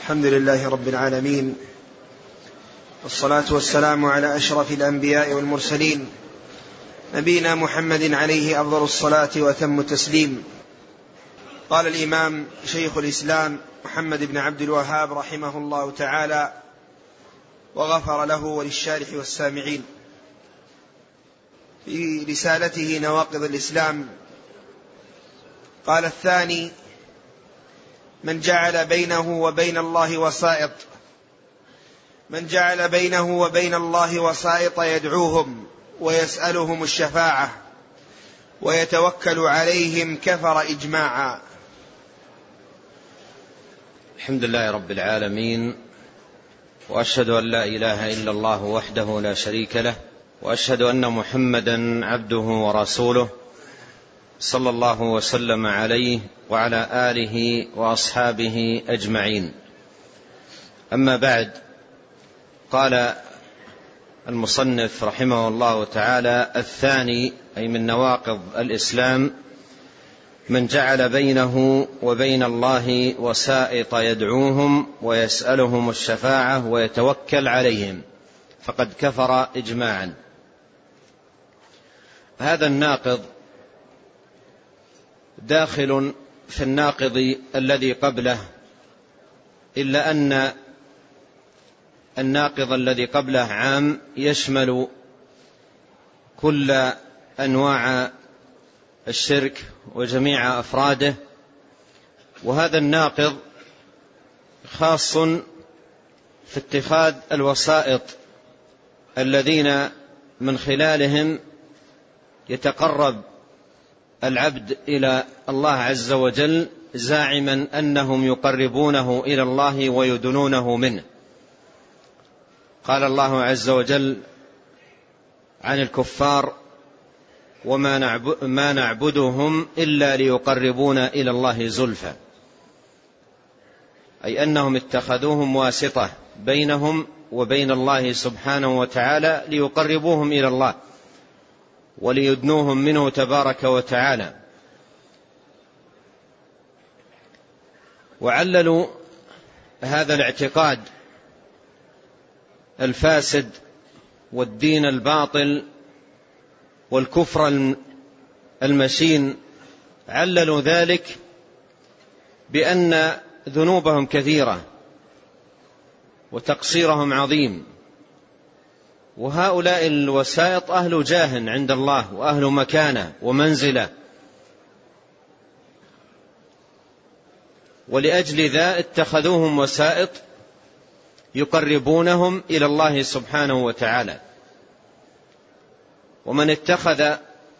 الحمد لله رب العالمين، والصلاة والسلام على أشرف الأنبياء والمرسلين، نبينا محمد عليه أفضل الصلاة وأتم التسليم. قال الإمام شيخ الإسلام محمد بن عبد الوهاب رحمه الله تعالى وغفر له وللشارح والسامعين في رسالته نواقض الإسلام، قال: الثاني: من جعل بينه وبين الله وسائط، من جعل بينه وبين الله وسائط يدعوهم ويسألهم الشفاعة ويتوكل عليهم كفر إجماعا. الحمد لله رب العالمين، وأشهد أن لا إله إلا الله وحده لا شريك له، وأشهد أن محمدا عبده ورسوله صلى الله وسلم عليه وعلى آله وأصحابه أجمعين. أما بعد، قال المصنف رحمه الله تعالى: الثاني، أي من نواقض الإسلام: من جعل بينه وبين الله وسائط يدعوهم ويسألهم الشفاعة ويتوكل عليهم فقد كفر إجماعا. هذا الناقض داخل في الناقض الذي قبله، إلا أن الناقض الذي قبله عام يشمل كل أنواع الشرك وجميع أفراده، وهذا الناقض خاص في اتخاذ الوسائط الذين من خلالهم يتقرب العبد إلى الله عز وجل زاعما أنهم يقربونه إلى الله ويدنونه منه. قال الله عز وجل عن الكفار: وما نعبدهم إلا ليقربونا إلى الله زلفى، أي أنهم اتخذوهم واسطة بينهم وبين الله سبحانه وتعالى ليقربوهم إلى الله وليدنوهم منه تبارك وتعالى. وعللوا هذا الاعتقاد الفاسد والدين الباطل والكفر المشين، عللوا ذلك بأن ذنوبهم كثيرة وتقصيرهم عظيم، وهؤلاء الوسائط أهل جاه عند الله وأهل مكانة ومنزلة، ولأجل ذا اتخذوهم وسائط يقربونهم إلى الله سبحانه وتعالى. ومن اتخذ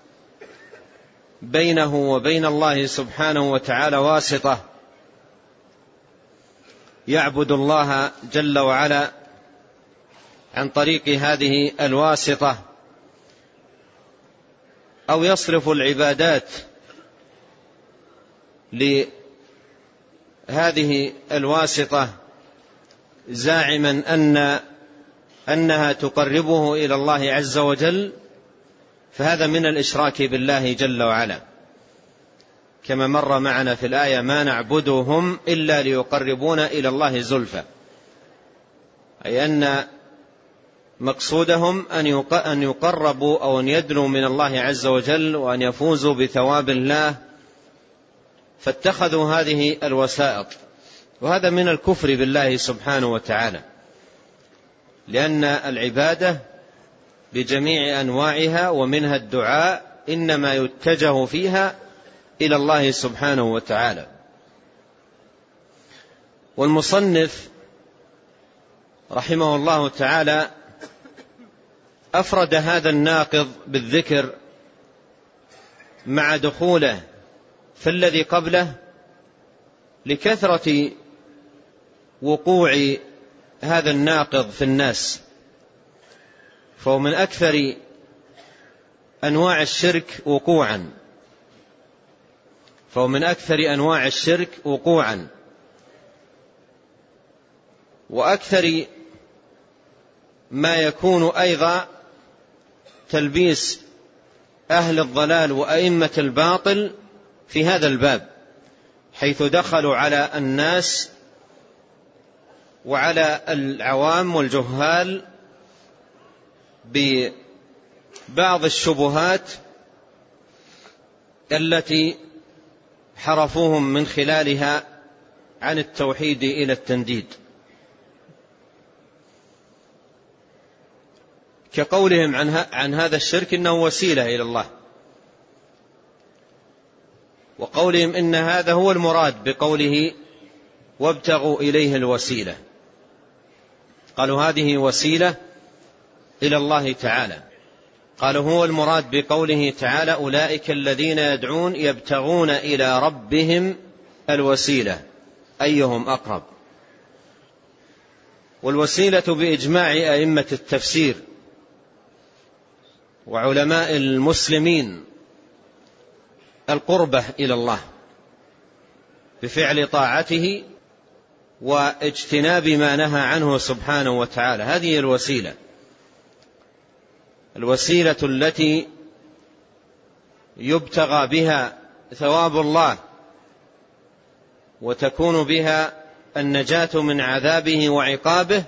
بينه وبين الله سبحانه وتعالى واسطة يعبد الله جل وعلا عن طريق هذه الواسطة، أو يصرف العبادات لهذه الواسطة زاعما أنها تقربه إلى الله عز وجل، فهذا من الإشراك بالله جل وعلا، كما مر معنا في الآية: ما نعبدهم إلا ليقربونا إلى الله زلفى، أي أن مقصودهم أن يقربوا أو أن يدنوا من الله عز وجل وأن يفوزوا بثواب الله، فاتخذوا هذه الوسائط. وهذا من الكفر بالله سبحانه وتعالى، لأن العبادة بجميع أنواعها ومنها الدعاء إنما يتجه فيها إلى الله سبحانه وتعالى. والمصنف رحمه الله تعالى أفرد هذا الناقض بالذكر مع دخوله في الذي قبله لكثرة وقوع هذا الناقض في الناس، فهو من أكثر أنواع الشرك وقوعا، فهو من أكثر أنواع الشرك وقوعا، وأكثر ما يكون أيضا تلبيس أهل الضلال وأئمة الباطل في هذا الباب، حيث دخلوا على الناس وعلى العوام والجهال ببعض الشبهات التي حرفوهم من خلالها عن التوحيد إلى التنديد، كقولهم عن هذا الشرك إنه وسيلة إلى الله، وقولهم إن هذا هو المراد بقوله وابتغوا إليه الوسيلة، قالوا هذه وسيلة إلى الله تعالى. قالوا هو المراد بقوله تعالى أولئك الذين يدعون يبتغون إلى ربهم الوسيلة أيهم أقرب. والوسيلة بإجماع أئمة التفسير وعلماء المسلمين القربة إلى الله بفعل طاعته واجتناب ما نهى عنه سبحانه وتعالى. هذه الوسيلة التي يبتغى بها ثواب الله وتكون بها النجاة من عذابه وعقابه،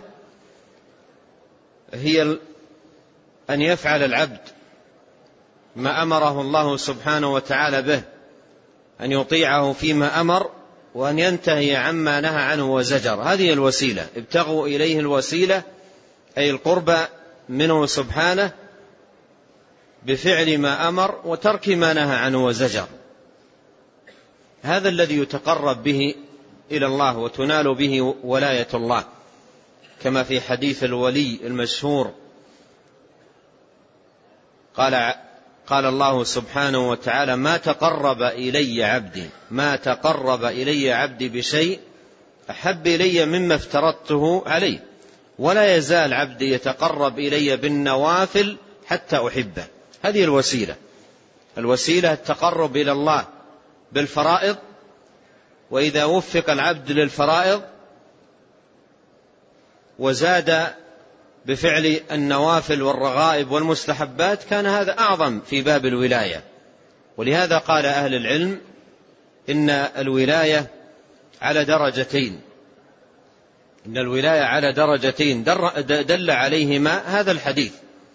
هي أن يفعل العبد ما أمره الله سبحانه وتعالى به، أن يطيعه فيما أمر وأن ينتهي عما نهى عنه وزجر. هذه الوسيلة، ابتغوا إليه الوسيلة أي القرب منه سبحانه بفعل ما أمر وترك ما نهى عنه وزجر. هذا الذي يتقرب به إلى الله وتنال به ولاية الله، كما في حديث الولي المشهور قال الله سبحانه وتعالى ما تقرب إلي عبدي بشيء أحب إلي مما افترضته عليه، ولا يزال عبدي يتقرب إلي بالنوافل حتى أحبه. هذه الوسيلة التقرب إلى الله بالفرائض، وإذا وفق العبد للفرائض وزاد بفعل النوافل والرغائب والمستحبات كان هذا أعظم في باب الولاية. ولهذا قال أهل العلم إن الولاية على درجتين دل عليهما هذا الحديث.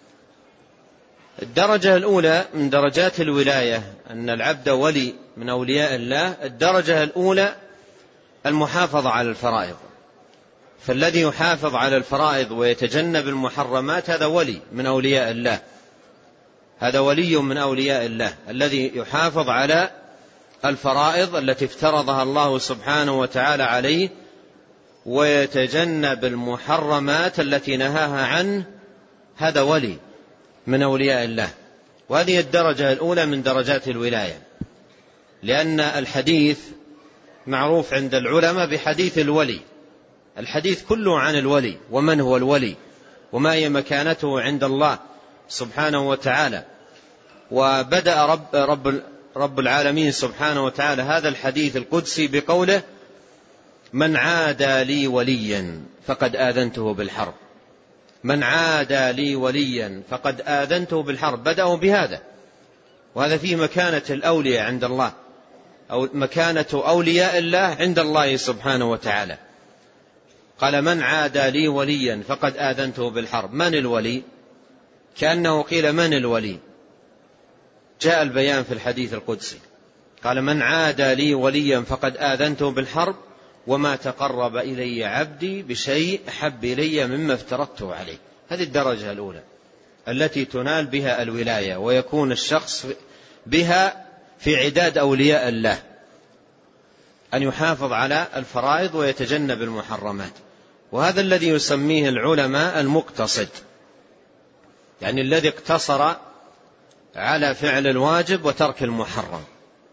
الدرجة الأولى من درجات الولاية أن العبد ولي من أولياء الله. الدرجة الأولى المحافظة على الفرائض، فالذي يحافظ على الفرائض ويتجنب المحرمات هذا ولي من أولياء الله، هذا ولي من أولياء الله الذي يحافظ على الفرائض التي افترضها الله سبحانه وتعالى عليه ويتجنب المحرمات التي نهاها عنه، هذا ولي من أولياء الله. وهذه الدرجة الأولى من درجات الولاية، لأن الحديث معروف عند العلماء بحديث الولي. الحديث كله عن الولي ومن هو الولي وما هي مكانته عند الله سبحانه وتعالى. وبدأ رب العالمين سبحانه وتعالى هذا الحديث القدسي بقوله من عادى لي وليا فقد آذنته بالحرب. من عادى لي وليا فقد آذنته بالحرب. بدأوا بهذا، وهذا فيه مكانة الأولياء عند الله، أو مكانة أولياء الله عند الله سبحانه وتعالى. قال من عادى لي وليا فقد آذنته بالحرب. من الولي؟ كأنه قيل من الولي؟ جاء البيان في الحديث القدسي، قال من عادى لي وليا فقد آذنته بالحرب وما تقرب إلي عبدي بشيء أحب إلي مما افترضته عليه. هذه الدرجة الأولى التي تنال بها الولاية ويكون الشخص بها في عداد أولياء الله، أن يحافظ على الفرائض ويتجنب المحرمات. وهذا الذي يسميه العلماء المقتصد، يعني الذي اقتصر على فعل الواجب وترك المحرم.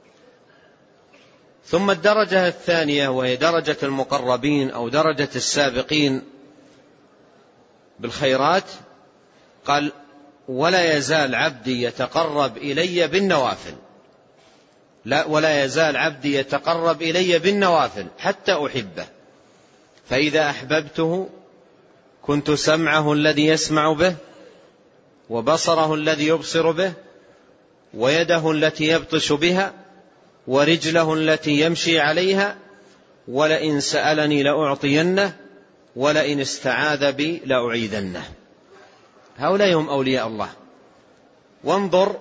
ثم الدرجة الثانية وهي درجة المقربين أو درجة السابقين بالخيرات، قال ولا يزال عبدي يتقرب إلي بالنوافل. لا، ولا يزال عبدي يتقرب إلي بالنوافل حتى أحبه، فإذا أحببته كنت سمعه الذي يسمع به وبصره الذي يبصر به ويده التي يبطش بها ورجله التي يمشي عليها، ولئن سألني لأعطينه ولئن استعاذ بي لأعيذنه. هؤلاء هم أولياء الله. وانظر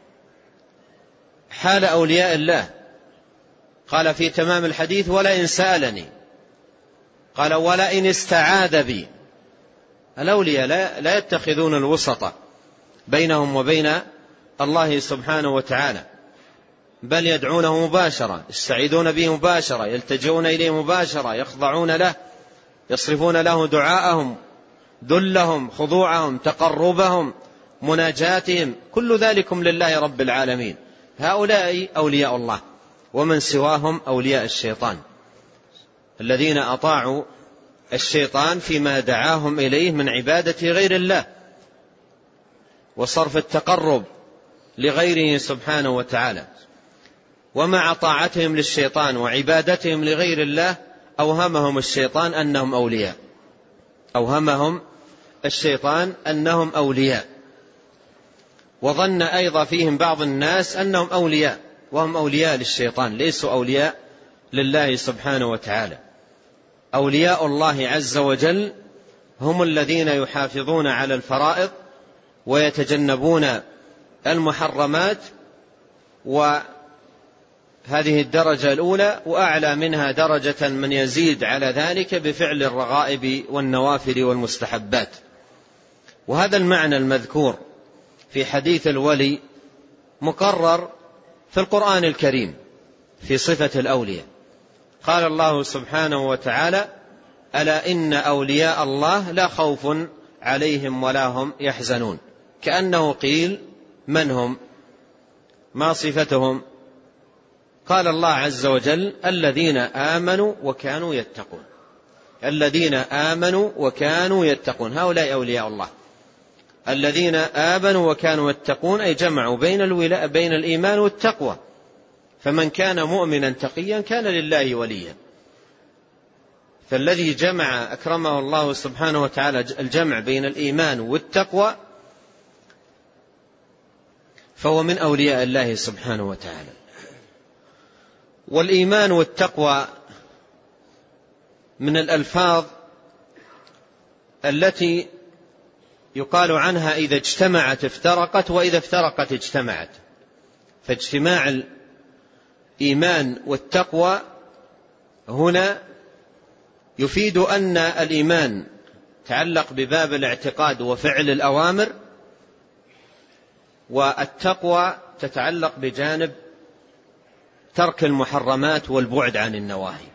حال أولياء الله، قال في تمام الحديث ولئن سألني، قال ولئن استعاذ بي. الأولياء لا يتخذون الوسط بينهم وبين الله سبحانه وتعالى، بل يدعونه مباشرة، يستعيذون به مباشرة، يلتجئون إليه مباشرة، يخضعون له، يصرفون له دعاءهم، ذلهم، خضوعهم، تقربهم، مناجاتهم، كل ذلكم لله رب العالمين. هؤلاء أولياء الله، ومن سواهم أولياء الشيطان الذين أطاعوا الشيطان فيما دعاهم إليه من عبادة غير الله وصرف التقرب لغيره سبحانه وتعالى. ومع طاعتهم للشيطان وعبادتهم لغير الله أوهمهم الشيطان أنهم أولياء، أوهمهم الشيطان أنهم أولياء، وظن أيضا فيهم بعض الناس أنهم أولياء، وهم أولياء للشيطان، ليسوا أولياء لله سبحانه وتعالى. أولياء الله عز وجل هم الذين يحافظون على الفرائض ويتجنبون المحرمات، وهذه الدرجة الأولى، وأعلى منها درجة من يزيد على ذلك بفعل الرغائب والنوافل والمستحبات. وهذا المعنى المذكور في حديث الولي مقرر في القرآن الكريم في صفة الأولياء. قال الله سبحانه وتعالى ألا إن أولياء الله لا خوف عليهم ولا هم يحزنون. كأنه قيل من هم؟ ما صفتهم؟ قال الله عز وجل الذين آمنوا وكانوا يتقون. الذين آمنوا وكانوا يتقون، هؤلاء أولياء الله. الذين آمنوا وكانوا يتقون أي جمعوا بين الإيمان والتقوى، فمن كان مؤمنا تقيا كان لله وليا. فالذي جمع أكرمه الله سبحانه وتعالى الجمع بين الإيمان والتقوى فهو من أولياء الله سبحانه وتعالى. والإيمان والتقوى من الألفاظ التي يقال عنها إذا اجتمعت افترقت، وإذا افترقت اجتمعت. فاجتماع الإيمان والتقوى هنا يفيد أن الإيمان تعلق بباب الاعتقاد وفعل الأوامر، والتقوى تتعلق بجانب ترك المحرمات والبعد عن النواهي.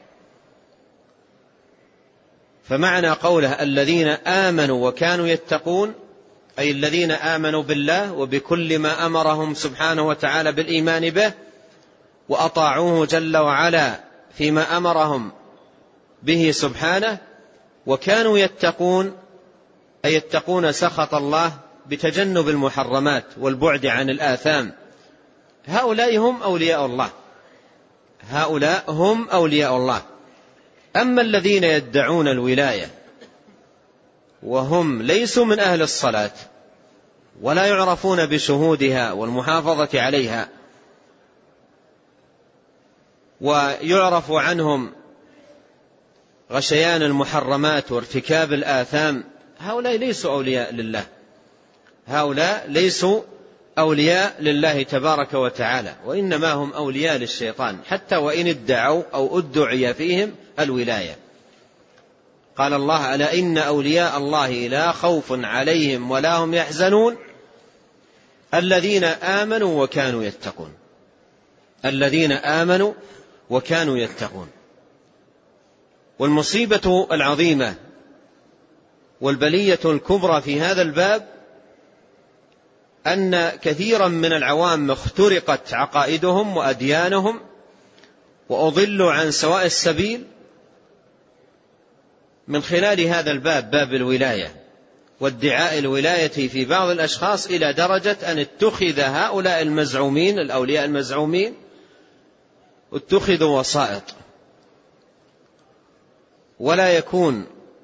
فمعنى قوله الذين آمنوا وكانوا يتقون أي الذين آمنوا بالله وبكل ما أمرهم سبحانه وتعالى بالإيمان به، وأطاعوه جل وعلا فيما أمرهم به سبحانه، وكانوا يتقون أي يتقون سخط الله بتجنب المحرمات والبعد عن الآثام. هؤلاء هم أولياء الله، هؤلاء هم أولياء الله. أما الذين يدعون الولاية وهم ليسوا من أهل الصلاة ولا يعرفون بشهودها والمحافظة عليها، ويعرف عنهم غشيان المحرمات وارتكاب الآثام، هؤلاء ليسوا أولياء لله، هؤلاء ليسوا أولياء لله تبارك وتعالى، وإنما هم أولياء للشيطان، حتى وإن ادعوا أو ادعي فيهم الولاية. قال الله ألا إن أولياء الله لا خوف عليهم ولا هم يحزنون الذين آمنوا وكانوا يتقون. الذين آمنوا وكانوا يتقون. والمصيبة العظيمة والبلية الكبرى في هذا الباب أن كثيرا من العوام اخترقت عقائدهم وأديانهم وأضلوا عن سواء السبيل من خلال هذا الباب، باب الولاية وادعاء الولاية في بعض الأشخاص، إلى درجة أن اتخذ هؤلاء المزعومين الأولياء المزعومين اتخذوا وسائط، ولا يكون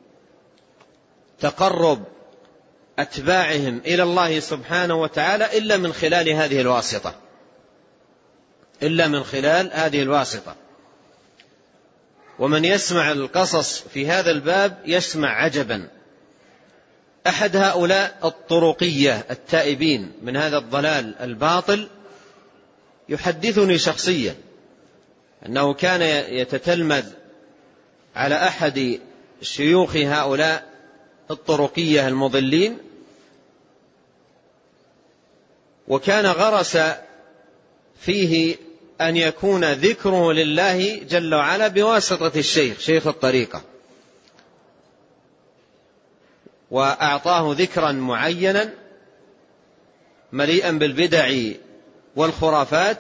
تقرب أتباعهم إلى الله سبحانه وتعالى إلا من خلال هذه الواسطة، إلا من خلال هذه الواسطة. ومن يسمع القصص في هذا الباب يسمع عجبا. أحد هؤلاء الطرقية التائبين من هذا الضلال الباطل يحدثني شخصيا أنه كان يتتلمذ على أحد شيوخ هؤلاء الطرقية المضلين، وكان غرس فيه أن يكون ذكره لله جل وعلا بواسطة الشيخ، شيخ الطريقة، وأعطاه ذكرا معينا مليئا بالبدع والخرافات،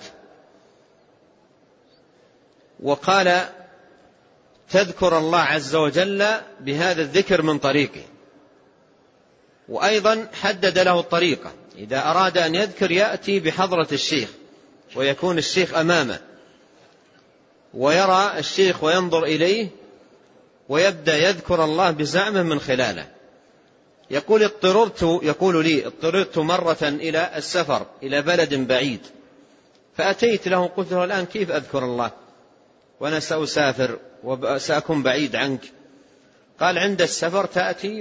وقال تذكر الله عز وجل بهذا الذكر من طريقه. وأيضا حدد له الطريقة، إذا أراد أن يذكر يأتي بحضرة الشيخ ويكون الشيخ أمامه ويرى الشيخ وينظر إليه ويبدأ يذكر الله بزعمه من خلاله. يقول لي اضطررت مرة إلى السفر إلى بلد بعيد، فأتيت له قلت له الآن كيف أذكر الله وأنا سأسافر وسأكون بعيد عنك؟ قال عند السفر تأتي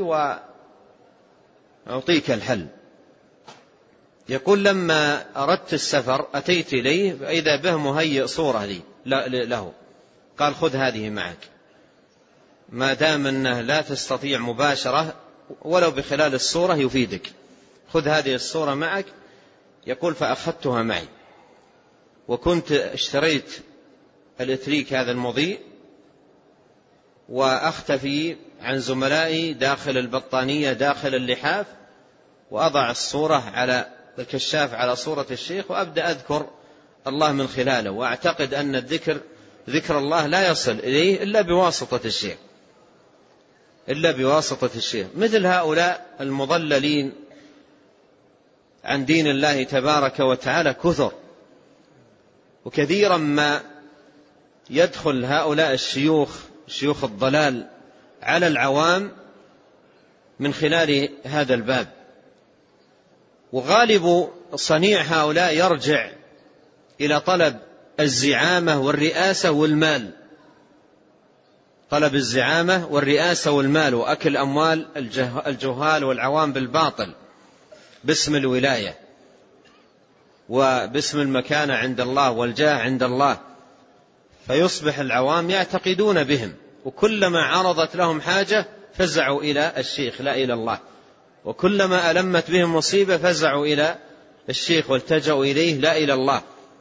وأعطيك الحل. يقول لما أردت السفر أتيت إليه فإذا به مهيئ صورة لي له، قال خذ هذه معك ما دام أنه لا تستطيع مباشرة ولو بخلال الصورة يفيدك، خذ هذه الصورة معك. يقول فأخذتها معي، وكنت اشتريت الإتريك هذا المضيء وأختفي عن زملائي داخل البطانية داخل اللحاف، وأضع الصورة على الكشاف على صورة الشيخ وأبدأ أذكر الله من خلاله، وأعتقد أن ذكر الله لا يصل إليه إلا بواسطة الشيخ. مثل هؤلاء المضللين عن دين الله تبارك وتعالى كثر، وكثيرا ما يدخل هؤلاء شيوخ الضلال على العوام من خلال هذا الباب. وغالب صنيع هؤلاء يرجع إلى طلب الزعامة والرئاسة والمال، طلب الزعامة والرئاسة والمال، وأكل أموال الجهال والعوام بالباطل باسم الولاية وباسم المكانة عند الله والجاه عند الله، فيصبح العوام يعتقدون بهم، وكلما عرضت لهم حاجة فزعوا إلى الشيخ لا إلى الله، وكلما ألمت بهم مصيبة فزعوا إلى الشيخ والتجأوا إليه لا إلى الله.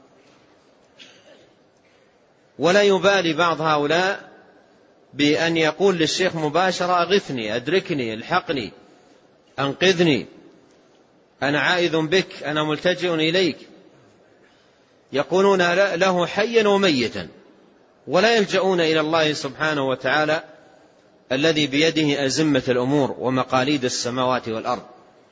ولا يبالي بعض هؤلاء بأن يقول للشيخ مباشرة أغثني، أدركني، الحقني، أنقذني، أنا عائذ بك، أنا ملتجئ إليك. يقولون له حيا وميتا، ولا يلجؤون إلى الله سبحانه وتعالى الذي بيده أزمة الأمور ومقاليد السماوات والأرض.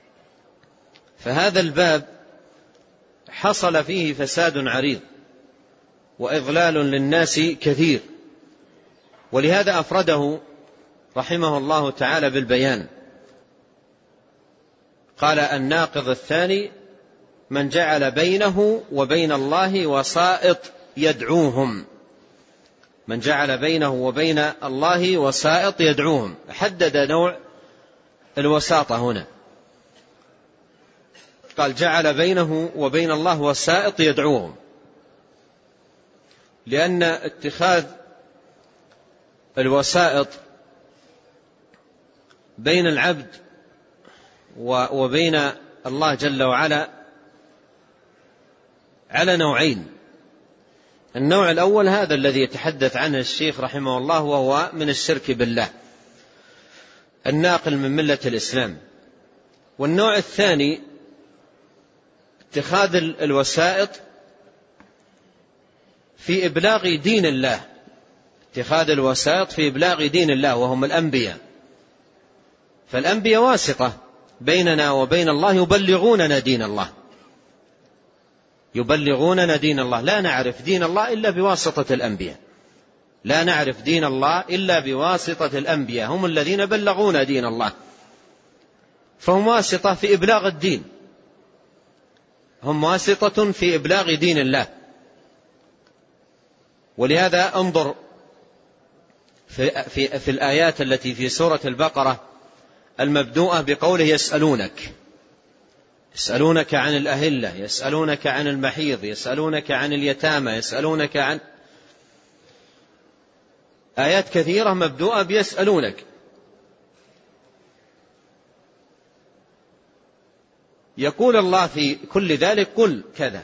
فهذا الباب حصل فيه فساد عريض وإضلال للناس كثير، ولهذا أفرده رحمه الله تعالى بالبيان. قال الناقض الثاني من جعل بينه وبين الله وسائط يدعوهم، من جعل بينه وبين الله وسائط يدعوهم. حدد نوع الوساطة هنا، قال جعل بينه وبين الله وسائط يدعوهم، لأن اتخاذ الوسائط بين العبد وبين الله جل وعلا على نوعين. النوع الأول هذا الذي يتحدث عنه الشيخ رحمه الله، وهو من الشرك بالله الناقل من ملة الإسلام. والنوع الثاني اتخاذ الوسائط في إبلاغ دين الله، اتخاذ الوسائط في إبلاغ دين الله وهم الأنبياء. فالأنبياء واسطة بيننا وبين الله، يبلغوننا دين الله، يبلغوننا دين الله. لا نعرف دين الله إلا بواسطة الأنبياء، لا نعرف دين الله إلا بواسطة الأنبياء، هم الذين بلغونا دين الله، فهم واسطة في إبلاغ الدين، هم واسطة في إبلاغ دين الله. ولهذا انظر في الآيات التي في سورة البقرة المبدوءة بقوله يسألونك عن الأهلة، يسألونك عن المحيض، يسألونك عن اليتامى، يسألونك عن آيات كثيرة مبدوءة بيسألونك. يقول الله في كل ذلك قل كذا،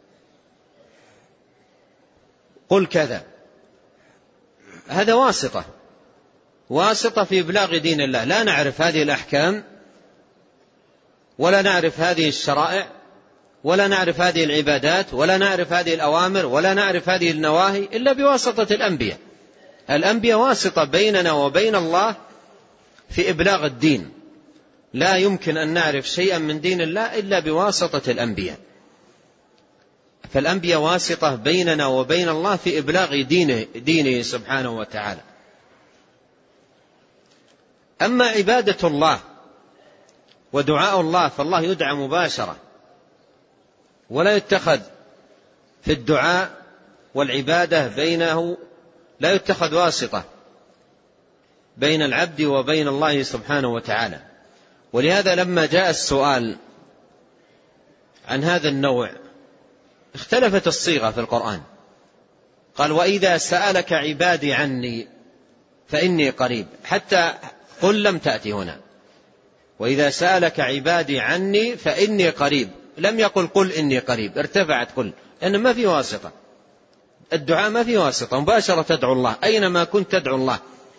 قل كذا. هذا واسطة في إبلاغ دين الله. لا نعرف هذه الأحكام، ولا نعرف هذه الشرائع، ولا نعرف هذه العبادات، ولا نعرف هذه الأوامر، ولا نعرف هذه النواهي إلا بواسطة الأنبياء. الأنبياء واسطة بيننا وبين الله في إبلاغ الدين. لا يمكن أن نعرف شيئا من دين الله إلا بواسطة الأنبياء. فالأنبياء واسطة بيننا وبين الله في إبلاغ دينه سبحانه وتعالى. أما عبادة الله ودعاء الله فالله يدعى مباشرة، ولا يتخذ في الدعاء والعبادة بينه، لا يتخذ واسطة بين العبد وبين الله سبحانه وتعالى. ولهذا لما جاء السؤال عن هذا النوع اختلفت الصيغة في القرآن. قال وإذا سألك عبادي عني فإني قريب، حتى قل لم تأتي هنا. وإذا سألك عبادي عني فإني قريب، لم يقل قل إني قريب، ارتفعت قل، لأن ما في واسطة. الدعاء ما في واسطة، مباشرة تدعو الله أينما كنت تدعو الله،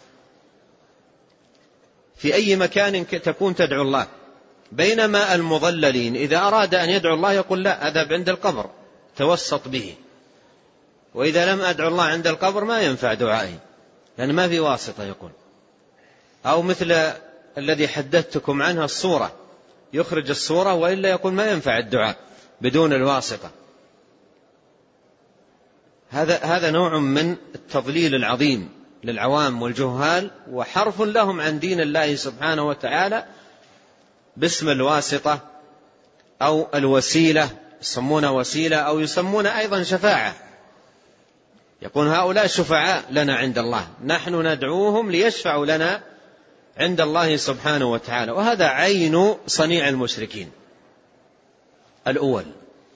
في أي مكان تكون تدعو الله. بينما المضللين إذا أراد أن يدعو الله يقول لا أذهب عند القبر توسط به، وإذا لم أدعو الله عند القبر ما ينفع دعائي لأن ما في واسطة يقول. أو مثل الذي حدثتكم عنها الصورة، يخرج الصورة وإلا يقول ما ينفع الدعاء بدون الواسطة. هذا نوع من التضليل العظيم للعوام والجهال، وحرف لهم عن دين الله سبحانه وتعالى باسم الواسطة أو الوسيلة، يسمونها وسيلة أو يسمون أيضا شفاعة. يقول هؤلاء شفعاء لنا عند الله، نحن ندعوهم ليشفعوا لنا عند الله سبحانه وتعالى. وهذا عين صنيع المشركين الأول،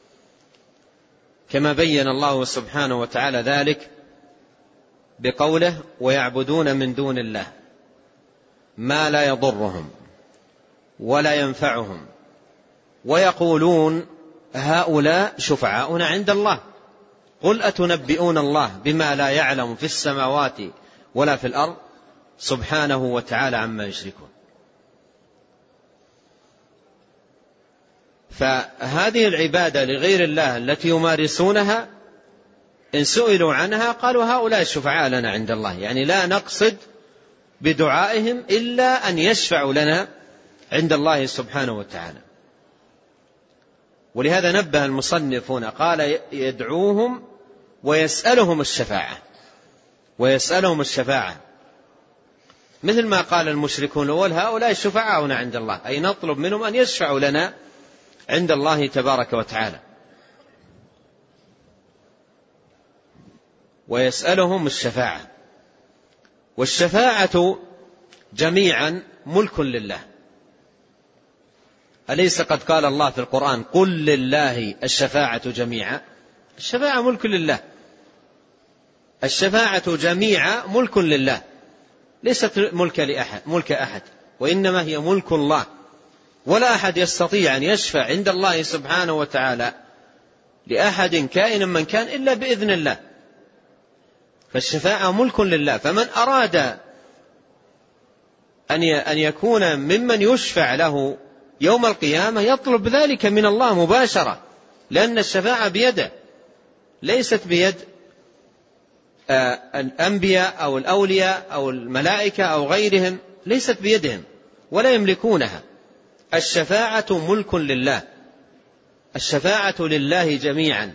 كما بين الله سبحانه وتعالى ذلك بقوله ويعبدون من دون الله ما لا يضرهم ولا ينفعهم ويقولون هؤلاء شفعاؤنا عند الله قل أتنبئون الله بما لا يعلم في السماوات ولا في الأرض سبحانه وتعالى عما يشركون. فهذه العبادة لغير الله التي يمارسونها إن سئلوا عنها قالوا هؤلاء الشفعاء لنا عند الله، يعني لا نقصد بدعائهم إلا أن يشفعوا لنا عند الله سبحانه وتعالى. ولهذا نبه المصنف هنا قال يدعوهم ويسألهم الشفاعة، مثل ما قال المشركون الأول هؤلاء الشفعاء عند الله، أي نطلب منهم أن يشفعوا لنا عند الله تبارك وتعالى. ويسألهم الشفاعة، والشفاعة جميعا ملك لله. أليس قد قال الله في القرآن قل لله الشفاعة جميعا؟ الشفاعة ملك لله، الشفاعة جميعا ملك لله، ليست ملك أحد، وإنما هي ملك الله. ولا أحد يستطيع أن يشفع عند الله سبحانه وتعالى لأحد كائن من كان إلا بإذن الله. فالشفاعة ملك لله، فمن أراد أن يكون ممن يشفع له يوم القيامة يطلب ذلك من الله مباشرة، لأن الشفاعة بيده، ليست بيد الأنبياء أو الأولياء أو الملائكة أو غيرهم، ليست بيدهم ولا يملكونها. الشفاعة ملك لله، الشفاعة لله جميعا،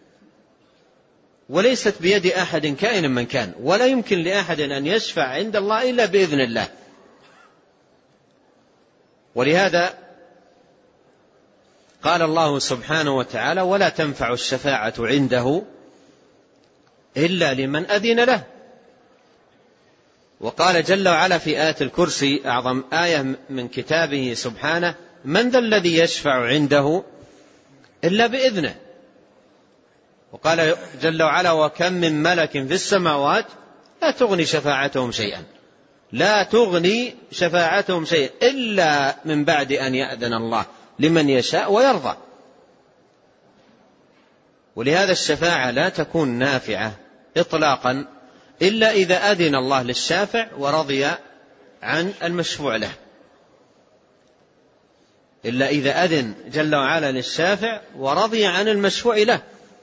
وليست بيد أحد كائن من كان، ولا يمكن لأحد أن يشفع عند الله إلا بإذن الله. ولهذا قال الله سبحانه وتعالى ولا تنفع الشفاعة عنده إلا لمن أذن له. وقال جل وعلا في آية الكرسي أعظم آية من كتابه سبحانه: من ذا الذي يشفع عنده إلا بإذنه. وقال جل وعلا: وكم من ملك في السماوات لا تغني شفاعتهم شيئا، لا تغني شفاعتهم شيئا إلا من بعد أن يأذن الله لمن يشاء ويرضى. ولهذا الشفاعة لا تكون نافعة إطلاقا إلا إذا أذن الله للشافع ورضي عن المشفوع له، إلا إذا أذن جل وعلا للشافع ورضي عن المشفوع له.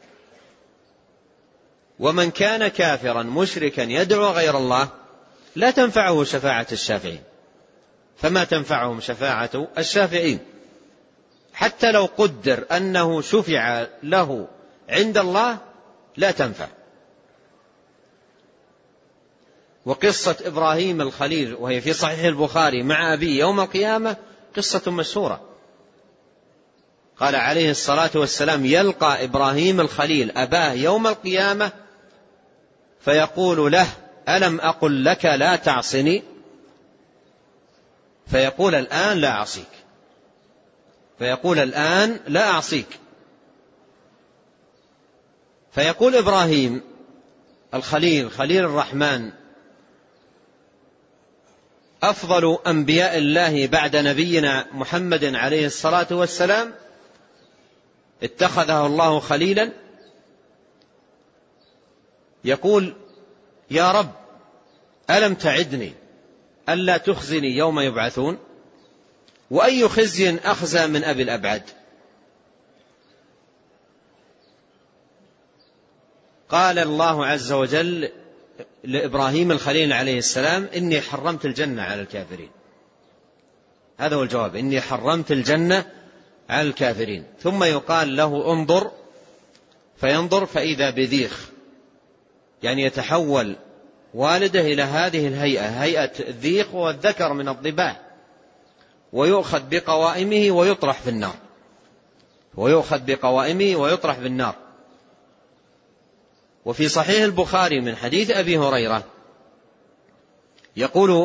ومن كان كافرا مشركا يدعو غير الله لا تنفعه شفاعة الشافعين، فما تنفعهم شفاعة الشافعين حتى لو قدر أنه شفع له عند الله لا تنفع. وقصة إبراهيم الخليل وهي في صحيح البخاري مع أبيه يوم القيامة قصة مشهورة. قال عليه الصلاة والسلام: يلقى إبراهيم الخليل أباه يوم القيامة فيقول له: ألم أقل لك لا تعصني؟ فيقول: الآن لا أعصيك. فيقول: الآن لا أعصيك. فيقول إبراهيم الخليل خليل الرحمن: أفضل أنبياء الله بعد نبينا محمد عليه الصلاة والسلام اتخذه الله خليلا. يقول: يا رب ألم تعدني ألا تخزني يوم يبعثون؟ وأي خزي أخزى من أبي الأبعد؟ قال الله عز وجل لإبراهيم الخليل عليه السلام: إني حرمت الجنة على الكافرين. هذا هو الجواب: إني حرمت الجنة على الكافرين. ثم يقال له: انظر، فينظر فإذا بذيخ، يعني يتحول والده إلى هذه الهيئة، هيئة الذيخ والذكر من الضباع، ويؤخذ بقوائمه ويطرح في النار، ويؤخذ بقوائمه ويطرح في النار. وفي صحيح البخاري من حديث أبي هريرة يقول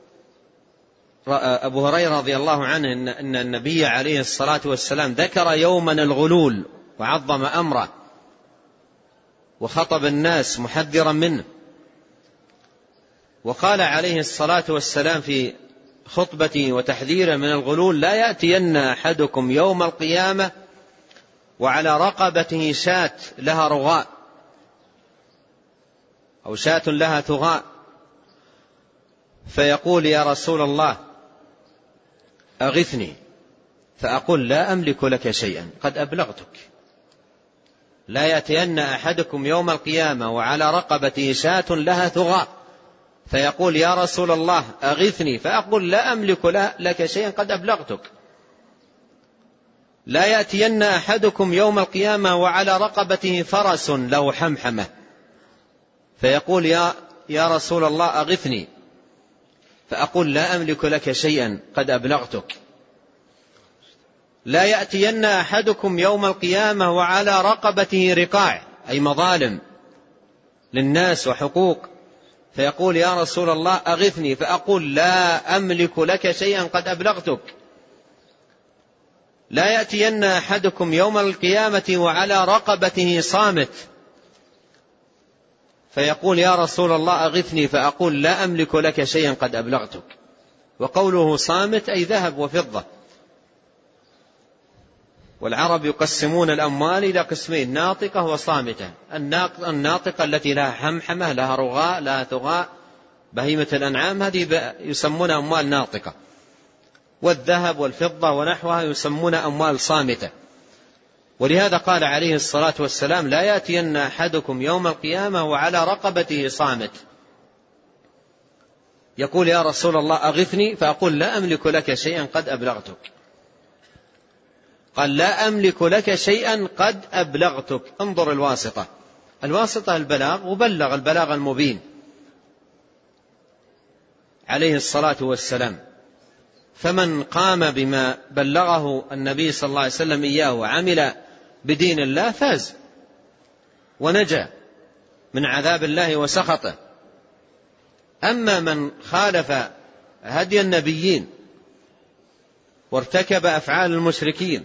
أبو هريرة رضي الله عنه أن النبي عليه الصلاة والسلام ذكر يوما الغلول وعظم أمره وخطب الناس محذرا منه، وقال عليه الصلاة والسلام في خطبته وتحذيره من الغلول: لا يأتين أحدكم يوم القيامة وعلى رقبته شاة لها رغاء أو شاة لها ثغاء، فيقول: يا رسول الله أغثني، فأقول: لا أملك لك شيئا قد أبلغتك. لا يأتين أحدكم يوم القيامة وعلى رقبته شاة لها ثغاء، فيقول: يا رسول الله أغثني، فأقول: لا أملك لك شيئا قد أبلغتك. لا يأتين أحدكم يوم القيامة وعلى رقبته فرس له حمحمة، فيقول: يا رسول الله أغثني، فأقول: لا أملك لك شيئا قد أبلغتك. لا يأتين أحدكم يوم القيامة وعلى رقبته رقاع، أي مظالم للناس وحقوق، فيقول: يا رسول الله أغثني، فأقول: لا أملك لك شيئا قد أبلغتك. لا يأتين أحدكم يوم القيامة وعلى رقبته صامت، فيقول: يا رسول الله أغثني، فأقول: لا أملك لك شيئا قد أبلغتك. وقوله صامت أي ذهب وفضة. والعرب يقسمون الأموال إلى قسمين: ناطقة وصامتة. الناطقة التي لها حمحمة لها رغاء لها ثغاء بهيمة الأنعام، هذه يسمونها أموال ناطقة. والذهب والفضة ونحوها يسمون أموال صامتة. ولهذا قال عليه الصلاة والسلام: لا يأتين أحدكم يوم القيامة وعلى رقبته صامت. يقول: يا رسول الله أغثني، فأقول: لا أملك لك شيئا قد أبلغتك. قال: لا أملك لك شيئا قد أبلغتك. انظر الواسطة، الواسطة البلاغ، وبلغ البلاغ المبين عليه الصلاة والسلام. فمن قام بما بلغه النبي صلى الله عليه وسلم إياه وعمل بدين الله فاز ونجا من عذاب الله وسخطه. أما من خالف هدي النبيين وارتكب أفعال المشركين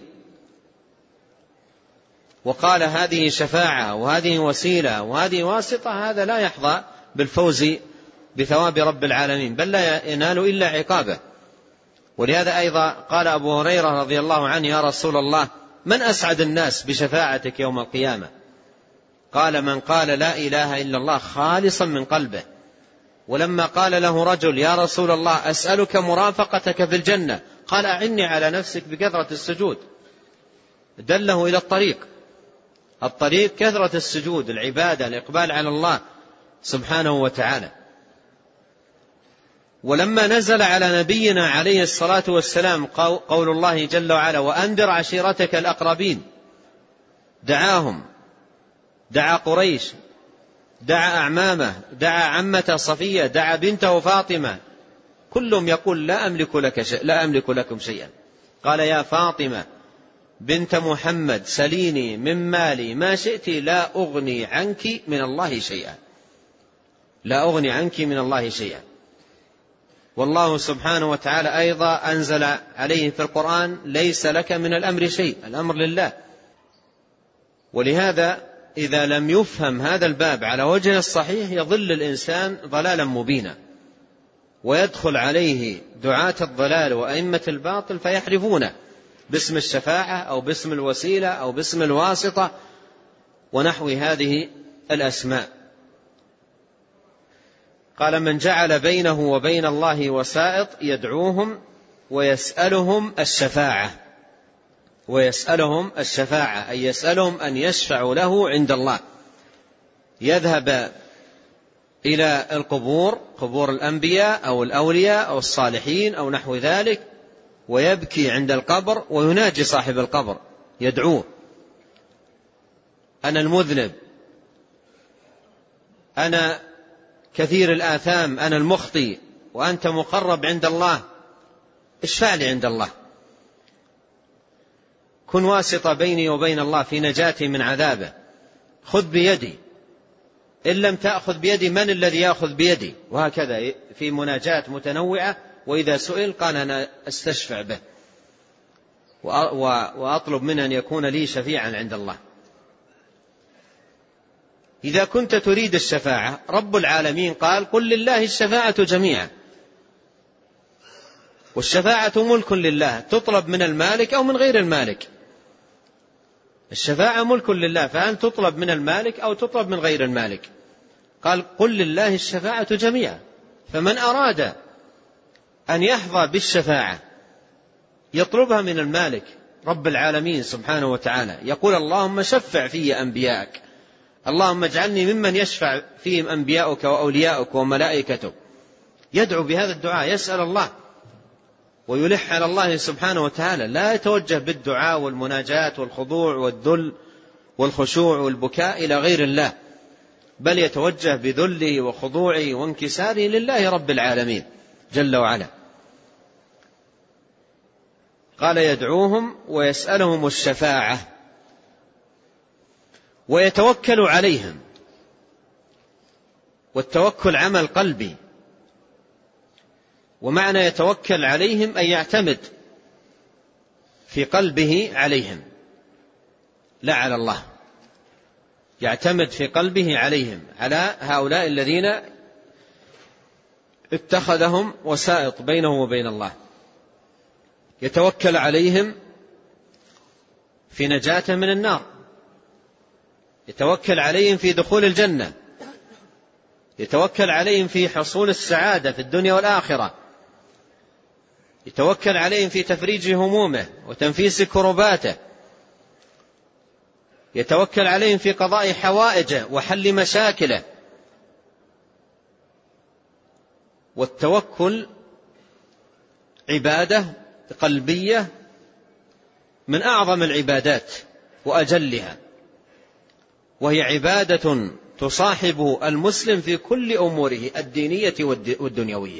وقال هذه شفاعة وهذه وسيلة وهذه واسطة، هذا لا يحظى بالفوز بثواب رب العالمين، بل لا ينال إلا عقابه. ولهذا أيضا قال أبو هريرة رضي الله عنه: يا رسول الله، من أسعد الناس بشفاعتك يوم القيامة؟ قال: من قال لا إله إلا الله خالصا من قلبه. ولما قال له رجل: يا رسول الله، أسألك مرافقتك في الجنة، قال: أعني على نفسك بكثرة السجود. دله إلى الطريق كثرة السجود، العبادة، الإقبال على الله سبحانه وتعالى. ولما نزل على نبينا عليه الصلاة والسلام قول الله جل وعلا: وأنذر عشيرتك الأقربين، دعاهم، دعا قريش، دعا أعمامه، دعا عمته صفية، دعا بنته فاطمة، كلهم يقول: لا أملك لكم شيئا. قال: يا فاطمة بنت محمد، سليني من مالي ما شئت، لا أغني عنك من الله شيئا، لا أغني عنك من الله شيئا. والله سبحانه وتعالى أيضا أنزل عليه في القرآن: ليس لك من الأمر شيء، الأمر لله. ولهذا إذا لم يفهم هذا الباب على وجه الصحيح يضل الإنسان ضلالا مبينا، ويدخل عليه دعاة الضلال وأئمة الباطل فيحرفونه باسم الشفاعة أو باسم الوسيلة أو باسم الواسطة ونحو هذه الأسماء. قال: من جعل بينه وبين الله وسائط يدعوهم ويسألهم الشفاعة، أي يسألهم أن يشفعوا له عند الله. يذهب إلى القبور، قبور الأنبياء أو الأولياء أو الصالحين أو نحو ذلك، ويبكي عند القبر ويناجي صاحب القبر، يدعوه: أنا المذنب، أنا كثير الآثام، أنا المخطئ، وأنت مقرب عند الله، اشفع لي عند الله، كن واسطة بيني وبين الله في نجاتي من عذابه، خذ بيدي، إن لم تأخذ بيدي من الذي يأخذ بيدي؟ وهكذا في مناجات متنوعة. وإذا سئل قال: أنا أستشفع به وأطلب منه أن يكون لي شفيعا عند الله. إذا كنت تريد الشفاعة، رب العالمين قال: قل لله الشفاعة جميعا، والشفاعة ملك لله، تطلب من المالك أو من غير المالك. الشفاعة ملك لله، فأن تطلب من المالك أو تطلب من غير المالك. قال: قل لله الشفاعة جميعا. فمن أراد أن يحظى بالشفاعة يطلبها من المالك رب العالمين سبحانه وتعالى، يقول: اللهم شفع في أنبيائك، اللهم اجعلني ممن يشفع فيهم أنبياؤك وأولياؤك وملائكتك. يدعو بهذا الدعاء، يسأل الله ويلح على الله سبحانه وتعالى، لا يتوجه بالدعاء والمناجاة والخضوع والذل والخشوع والبكاء إلى غير الله، بل يتوجه بذله وخضوعه وانكساره لله رب العالمين جل وعلا. قال: يدعوهم ويسألهم الشفاعة ويتوكل عليهم. والتوكل عمل قلبي، ومعنى يتوكل عليهم أن يعتمد في قلبه عليهم لا على الله، يعتمد في قلبه عليهم، على هؤلاء الذين اتخذهم وسائط بينه وبين الله. يتوكل عليهم في نجاته من النار، يتوكل عليهم في دخول الجنة، يتوكل عليهم في حصول السعادة في الدنيا والآخرة، يتوكل عليهم في تفريج همومه وتنفيس كرباته، يتوكل عليهم في قضاء حوائجه وحل مشاكله. والتوكل عبادة قلبية من أعظم العبادات وأجلها، وهي عبادة تصاحب المسلم في كل أموره الدينية والدنيوية.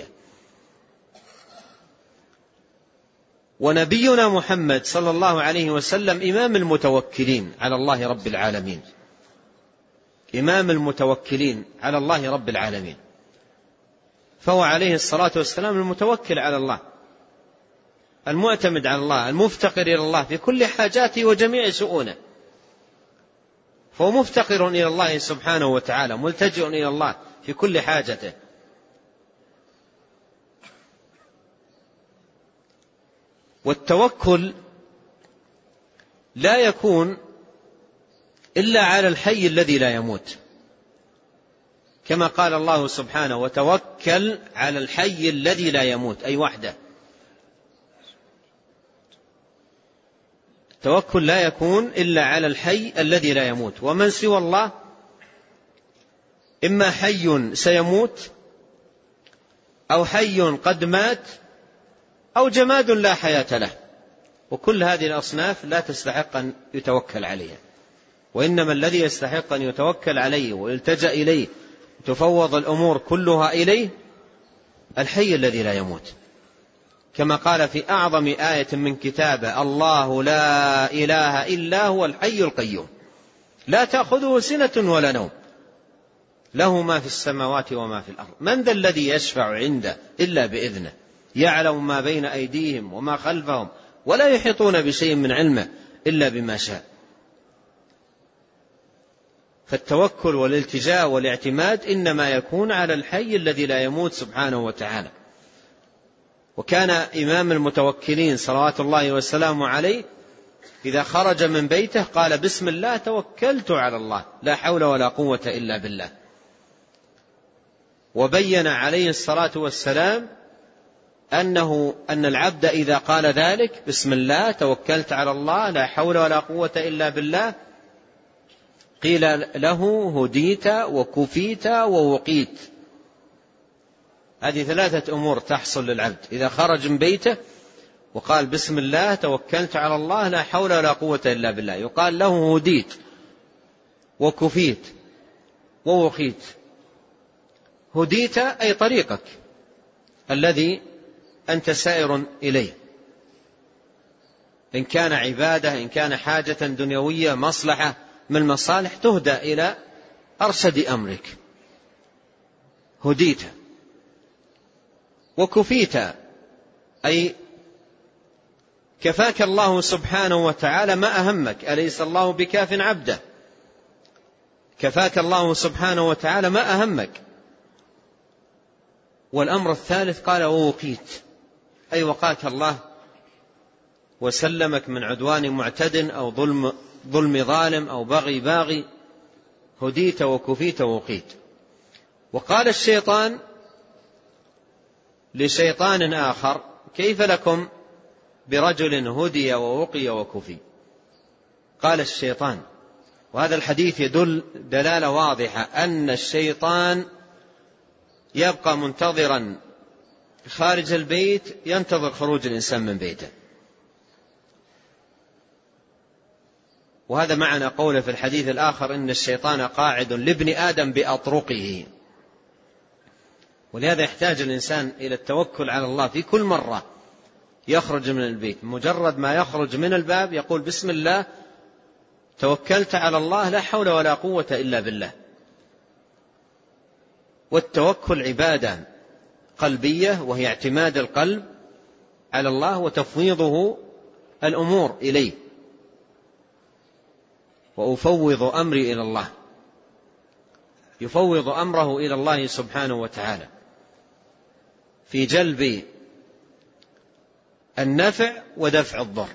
ونبينا محمد صلى الله عليه وسلم إمام المتوكلين على الله رب العالمين، إمام المتوكلين على الله رب العالمين. فهو عليه الصلاة والسلام المتوكل على الله، المعتمد على الله، المفتقر إلى الله في كل حاجاته وجميع شؤونه، فهو مفتقر إلى الله سبحانه وتعالى، ملتجئ إلى الله في كل حاجته. والتوكل لا يكون إلا على الحي الذي لا يموت، كما قال الله سبحانه: وتوكل على الحي الذي لا يموت، أي وحده. التوكل لا يكون إلا على الحي الذي لا يموت، ومن سوى الله إما حي سيموت، أو حي قد مات، أو جماد لا حياة له، وكل هذه الأصناف لا تستحق أن يتوكل عليها، وإنما الذي يستحق أن يتوكل عليه ويلتجأ إليه تفوض الأمور كلها إليه الحي الذي لا يموت، كما قال في أعظم آية من كتابه: الله لا إله إلا هو الحي القيوم لا تأخذه سنة ولا نوم له ما في السماوات وما في الأرض من ذا الذي يشفع عنده إلا بإذنه يعلم ما بين أيديهم وما خلفهم ولا يحيطون بشيء من علمه إلا بما شاء. فالتوكل والالتجاء والاعتماد إنما يكون على الحي الذي لا يموت سبحانه وتعالى. وكان إمام المتوكلين صلوات الله وسلامه عليه إذا خرج من بيته قال: بسم الله توكلت على الله لا حول ولا قوة إلا بالله. وبين عليه الصلاة والسلام أن العبد إذا قال ذلك: بسم الله توكلت على الله لا حول ولا قوة إلا بالله، قيل له: هديت وكفيت ووقيت. هذه ثلاثة أمور تحصل للعبد إذا خرج من بيته وقال: بسم الله توكلت على الله لا حول ولا قوة إلا بالله، يقال له: هديت وكفيت ووقيت. هديت أي طريقك الذي أنت سائر إليه، إن كان عبادة، إن كان حاجة دنيوية، مصلحة من المصالح، تهدى إلى أرشد أمرك. هديت. وكفيت أي كفاك الله سبحانه وتعالى ما أهمك، أليس الله بكاف عبده؟ كفاك الله سبحانه وتعالى ما أهمك. والأمر الثالث قال: ووقيت أي وقاك الله وسلمك من عدوان معتد أو ظلم ظالم أو بغي باغي. هديت وكفيت ووقيت. وقال الشيطان لشيطان آخر: كيف لكم برجل هدي ووقي وكفي؟ قال الشيطان، وهذا الحديث يدل دلالة واضحة أن الشيطان يبقى منتظرا خارج البيت، ينتظر خروج الإنسان من بيته. وهذا معنى قوله في الحديث الآخر: إن الشيطان قاعد لابن آدم بأطرقه. ولهذا يحتاج الإنسان إلى التوكل على الله في كل مرة يخرج من البيت، مجرد ما يخرج من الباب يقول: بسم الله توكلت على الله لا حول ولا قوة إلا بالله. والتوكل عبادة قلبية، وهي اعتماد القلب على الله وتفويضه الأمور إليه. وأفوض أمري إلى الله، يفوض أمره إلى الله سبحانه وتعالى في جلب النفع ودفع الضر.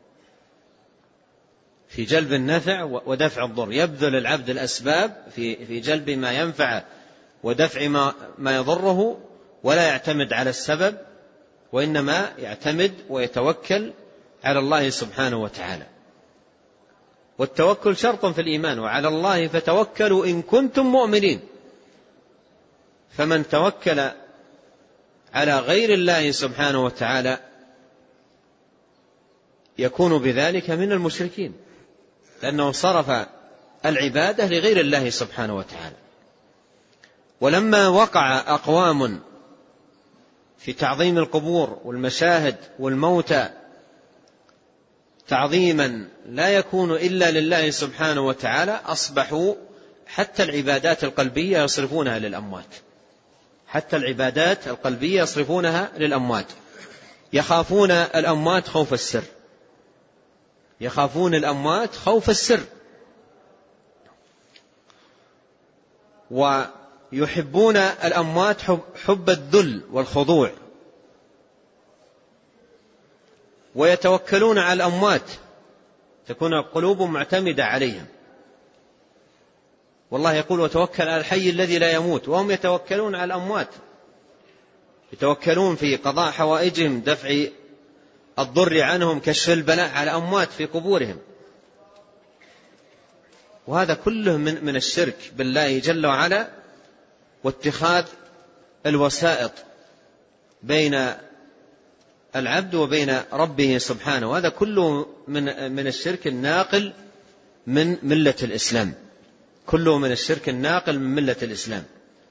في جلب النفع ودفع الضر يبذل العبد الأسباب في جلب ما ينفعه ودفع ما يضره، ولا يعتمد على السبب، وإنما يعتمد ويتوكل على الله سبحانه وتعالى. والتوكل شرط في الإيمان: وعلى الله فتوكلوا إن كنتم مؤمنين. فمن توكل على غير الله سبحانه وتعالى يكون بذلك من المشركين، لأنه صرف العبادة لغير الله سبحانه وتعالى. ولما وقع أقوام في تعظيم القبور والمشاهد والموتى تعظيما لا يكون إلا لله سبحانه وتعالى، أصبحوا حتى العبادات القلبية يصرفونها للأموات، حتى العبادات القلبية يصرفونها للأموات. يخافون الأموات خوف السر، يخافون الأموات خوف السر، ويحبون الأموات حب الذل والخضوع، ويتوكلون على الأموات، تكون قلوبهم معتمدة عليهم. والله يقول وتوكل على الحي الذي لا يموت، وهم يتوكلون على الأموات، يتوكلون في قضاء حوائجهم، دفع الضر عنهم، كشف البلاء على أموات في قبورهم. وهذا كله من الشرك بالله جل وعلا، واتخاذ الوسائط بين العبد وبين ربه سبحانه، وهذا كله من الشرك الناقل من ملة الإسلام، كله من الشرك الناقل من ملة الإسلام.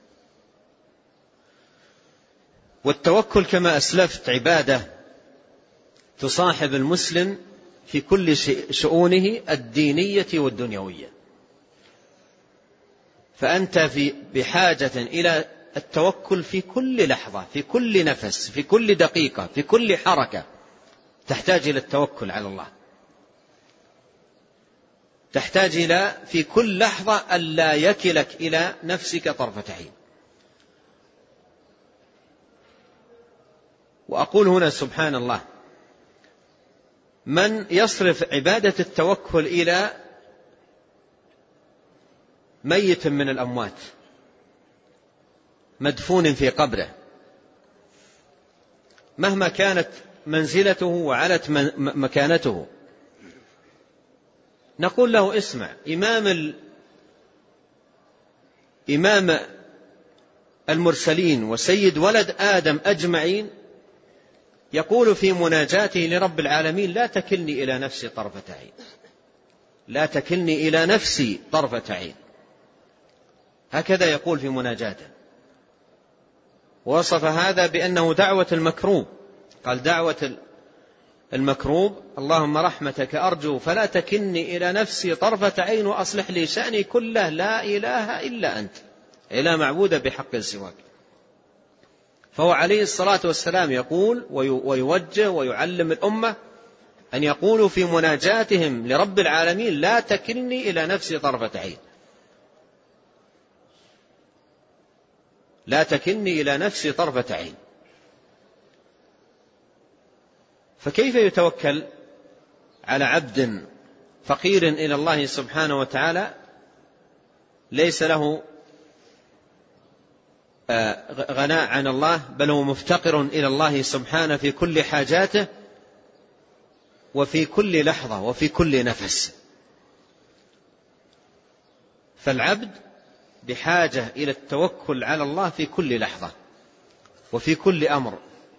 والتوكل كما أسلفت عبادة تصاحب المسلم في كل شؤونه الدينية والدنيوية، فأنت بحاجة إلى التوكل في كل لحظة، في كل نفس، في كل دقيقة، في كل حركة تحتاج إلى التوكل على الله، تحتاج إلى في كل لحظة ألا يكلك إلى نفسك طرفة عين. وأقول هنا سبحان الله، من يصرف عبادة التوكل إلى ميت من الأموات مدفون في قبره، مهما كانت منزلته وعلت مكانته، نقول له اسمع، إمام المرسلين وسيد ولد آدم أجمعين يقول في مناجاته لرب العالمين لا تكلني إلى نفسي طرفة عين، لا تكلني إلى نفسي طرفة عين، هكذا يقول في مناجاته. وصف هذا بأنه دعوة المكروب، قال دعوة المكروب اللهم رحمتك أرجو فلا تكلني إلى نفسي طرفة عين وأصلح لي شأني كله لا إله إلا أنت، لا معبود بحق سواك. فهو عليه الصلاة والسلام يقول ويوجه ويعلم الأمة أن يقولوا في مناجاتهم لرب العالمين لا تكلني إلى نفسي طرفة عين، لا تكلني إلى نفسي طرفة عين. فكيف يتوكل على عبد فقير إلى الله سبحانه وتعالى ليس له غناء عن الله، بل هو مفتقر إلى الله سبحانه في كل حاجاته وفي كل لحظة وفي كل نفس. فالعبد بحاجة إلى التوكل على الله في كل لحظة وفي كل أمر.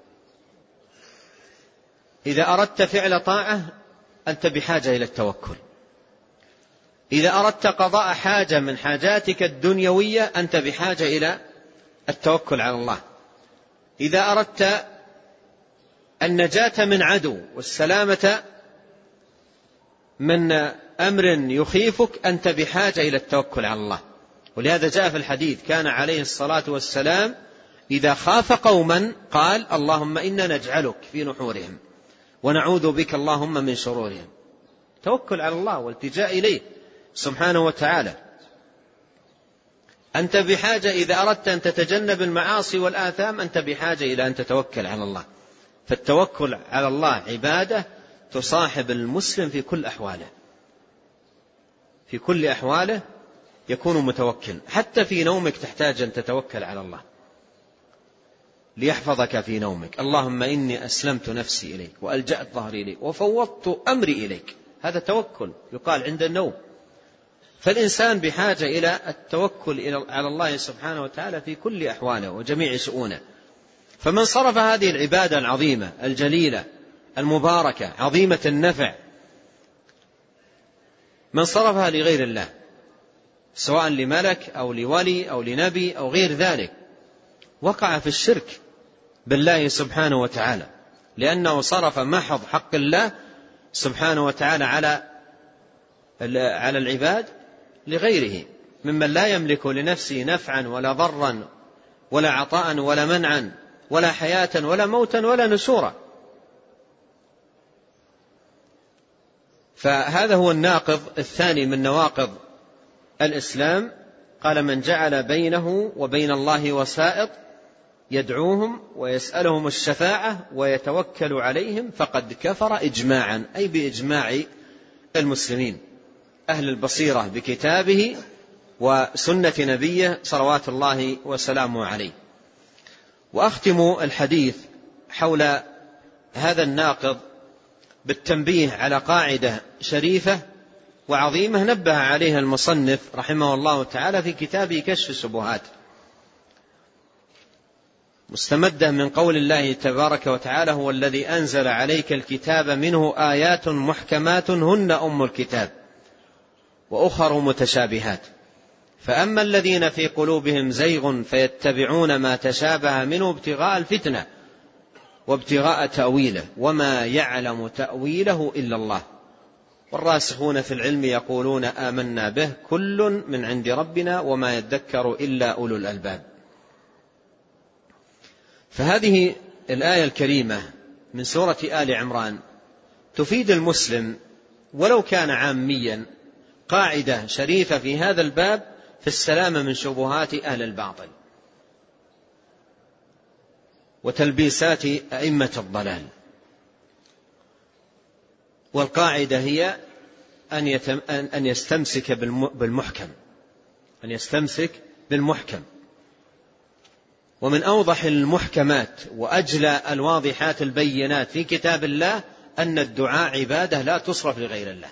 إذا أردت فعل طاعة أنت بحاجة إلى التوكل، إذا أردت قضاء حاجة من حاجاتك الدنيوية أنت بحاجة إلى التوكل على الله، إذا أردت النجاة من عدو والسلامة من أمر يخيفك أنت بحاجة إلى التوكل على الله. ولهذا جاء في الحديث كان عليه الصلاة والسلام إذا خاف قوما قال اللهم إنا نجعلك في نحورهم ونعوذ بك اللهم من شرورهم. توكل على الله والتجاء إليه سبحانه وتعالى. أنت بحاجة إذا أردت أن تتجنب المعاصي والآثام أنت بحاجة إلى أن تتوكل على الله. فالتوكل على الله عبادة تصاحب المسلم في كل أحواله، في كل أحواله يكون متوكل. حتى في نومك تحتاج أن تتوكل على الله ليحفظك في نومك. اللهم إني أسلمت نفسي إليك وألجأت ظهري إليك وفوضت أمري إليك، هذا توكل يقال عند النوم. فالإنسان بحاجة إلى التوكل على الله سبحانه وتعالى في كل أحواله وجميع شؤونه. فمن صرف هذه العبادة العظيمة الجليلة المباركة عظيمة النفع، من صرفها لغير الله سواء لملك أو لولي أو لنبي أو غير ذلك وقع في الشرك بالله سبحانه وتعالى، لأنه صرف محض حق الله سبحانه وتعالى على العباد لغيره ممن لا يملك لنفسه نفعا ولا ضرا ولا عطاء ولا منعا ولا حياة ولا موتا ولا نشورا. فهذا هو الناقض الثاني من نواقض الإسلام. قال: من جعل بينه وبين الله وسائط يدعوهم ويسألهم الشفاعة ويتوكل عليهم فقد كفر إجماعا، أي بإجماع المسلمين أهل البصيرة بكتابه وسنة نبيه صلوات الله وسلامه عليه. وأختم الحديث حول هذا الناقض بالتنبيه على قاعدة شريفة وعظيمة نبه عليها المصنف رحمه الله تعالى في كتابه كشف الشبهات، مستمدة من قول الله تبارك وتعالى: هو الذي أنزل عليك الكتاب منه آيات محكمات هن أم الكتاب وأخر متشابهات، فأما الذين في قلوبهم زيغ فيتبعون ما تشابه منه ابتغاء الفتنة وابتغاء تأويله وما يعلم تأويله إلا الله، والراسخون في العلم يقولون آمنا به كل من عند ربنا وما يذكر إلا أولو الألباب. فهذه الآية الكريمة من سورة آل عمران تفيد المسلم ولو كان عاميا قاعدة شريفة في هذا الباب في السلامة من شبهات أهل الباطل وتلبيسات أئمة الضلال. والقاعدة هي أن يستمسك بالمحكم، أن يستمسك بالمحكم. ومن أوضح المحكمات وأجلى الواضحات البينات في كتاب الله أن الدعاء عبادة لا تصرف لغير الله.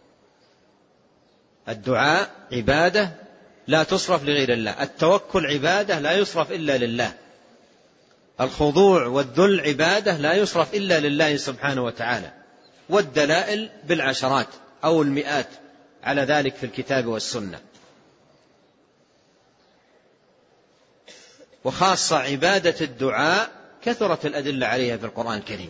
الدعاء عبادة لا تصرف لغير الله، التوكل عبادة لا يصرف إلا لله، الخضوع والذل عبادة لا يصرف إلا لله سبحانه وتعالى، والدلائل بالعشرات أو المئات على ذلك في الكتاب والسنة. وخاصة عبادة الدعاء كثرت الأدلة عليها في القرآن الكريم،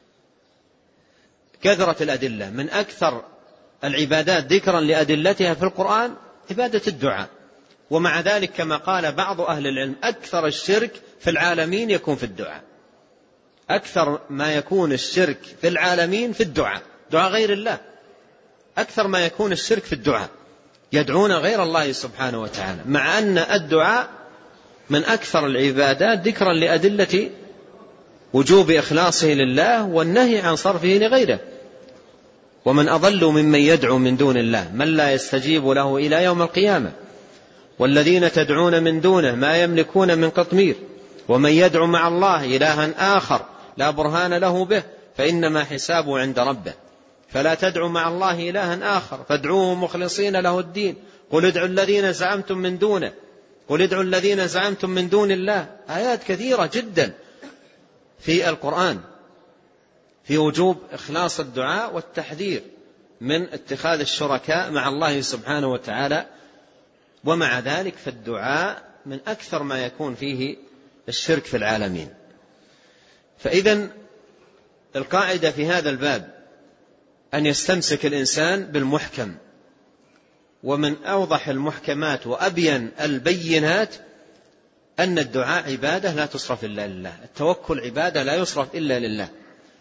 كثرت الأدلة. من أكثر العبادات ذكرا لأدلتها في القرآن عبادة الدعاء. ومع ذلك كما قال بعض أهل العلم أكثر الشرك في العالمين يكون في الدعاء، أكثر ما يكون الشرك في العالمين في الدعاء، دعاء غير الله. أكثر ما يكون الشرك في الدعاء، يدعون غير الله سبحانه وتعالى، مع أن الدعاء من أكثر العبادات ذكرا لأدلة وجوب إخلاصه لله والنهي عن صرفه لغيره. ومن أضل ممن يدعو من دون الله من لا يستجيب له إلى يوم القيامة والذين تدعون من دونه ما يملكون من قطمير ومن يدعو مع الله إلها آخر لا برهان له به فإنما حسابه عند ربه فلا تدعوا مع الله إلها آخر فادعوه مخلصين له الدين قل ادعوا الذين زعمتم من دونه قل ادعوا الذين زعمتم من دون الله. آيات كثيرة جدا في القرآن في وجوب إخلاص الدعاء والتحذير من اتخاذ الشركاء مع الله سبحانه وتعالى. ومع ذلك فالدعاء من أكثر ما يكون فيه الشرك في العالمين. فإذن القاعدة في هذا الباب أن يستمسك الإنسان بالمحكم، ومن أوضح المحكمات وأبين البينات أن الدعاء عبادة لا تصرف إلا لله، التوكل عبادة لا يصرف إلا لله.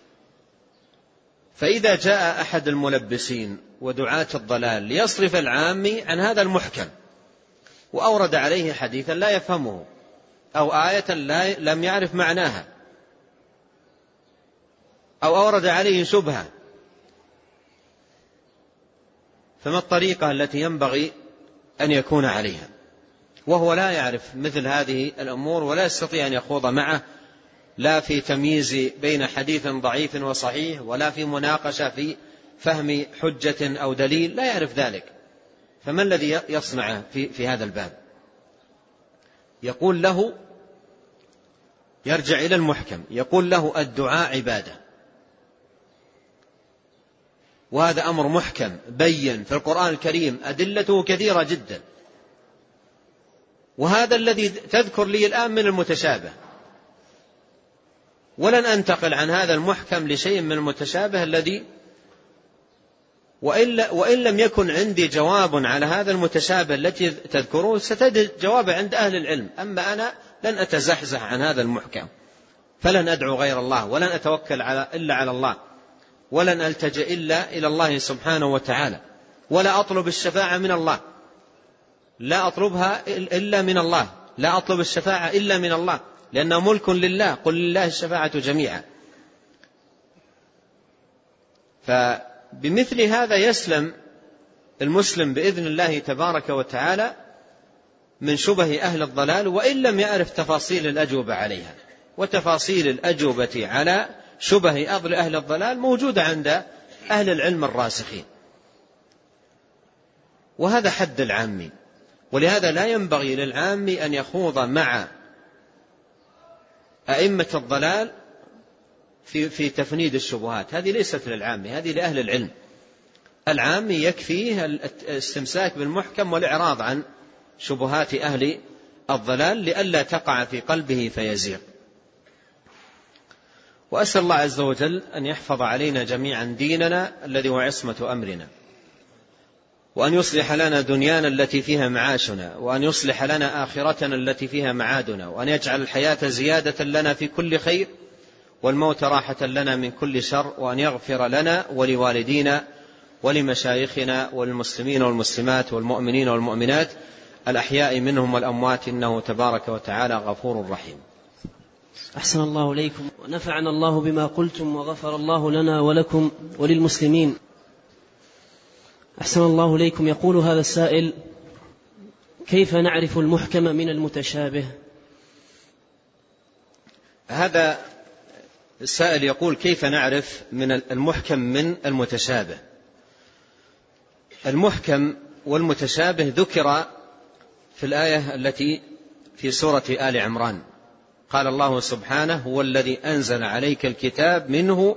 فإذا جاء أحد الملبسين ودعاة الضلال ليصرف العامي عن هذا المحكم وأورد عليه حديثا لا يفهمه أو آية لم يعرف معناها أو أورد عليه شبهة، فما الطريقة التي ينبغي أن يكون عليها وهو لا يعرف مثل هذه الأمور ولا يستطيع أن يخوض معه لا في تمييز بين حديث ضعيف وصحيح ولا في مناقشة في فهم حجة أو دليل، لا يعرف ذلك. فما الذي يصنع في هذا الباب؟ يقول له يرجع إلى المحكم، يقول له الدعاء عبادة، وهذا أمر محكم بين في القرآن الكريم أدلته كثيرة جدا، وهذا الذي تذكر لي الآن من المتشابه، ولن أنتقل عن هذا المحكم لشيء من المتشابه الذي وإن لم يكن عندي جواب على هذا المتشابه التي تذكروه ستجد جواب عند أهل العلم، أما أنا لن أتزحزح عن هذا المحكم، فلن أدعو غير الله، ولن أتوكل إلا على الله، ولن ألتجئ إلا إلى الله سبحانه وتعالى، ولا أطلب الشفاعة من الله، لا أطلبها إلا من الله، لا أطلب الشفاعة إلا من الله، لأنه ملك لله، قل لله الشفاعة جميعا. فبمثل هذا يسلم المسلم بإذن الله تبارك وتعالى من شبه أهل الضلال، وإن لم يعرف تفاصيل الأجوبة عليها. وتفاصيل الأجوبة على شبه أهل الضلال موجودة عند أهل العلم الراسخين، وهذا حد العامي. ولهذا لا ينبغي للعام أن يخوض مع أئمة الضلال في تفنيد الشبهات، هذه ليست للعام، هذه لأهل العلم. العام يكفيه الاستمساك بالمحكم والإعراض عن شبهات أهل الضلال لئلا تقع في قلبه فيزيغ. وأسأل الله عز وجل أن يحفظ علينا جميعا ديننا الذي هو عصمة أمرنا، وأن يصلح لنا دنيانا التي فيها معاشنا، وأن يصلح لنا آخرتنا التي فيها معادنا، وأن يجعل الحياة زيادة لنا في كل خير، والموت راحة لنا من كل شر، وأن يغفر لنا ولوالدينا ولمشايخنا والمسلمين والمسلمات والمؤمنين والمؤمنات الأحياء منهم والأموات، إنه تبارك وتعالى غفور رحيم. أحسن الله إليكم، ونفعنا الله بما قلتم، وغفر الله لنا ولكم وللمسلمين. أحسن الله إليكم. يقول هذا السائل: كيف نعرف المحكم من المتشابه؟ هذا السائل يقول: كيف نعرف من المحكم من المتشابه؟ المحكم والمتشابه ذكر في الآية التي في سورة آل عمران. قال الله سبحانه: هو الذي أنزل عليك الكتاب منه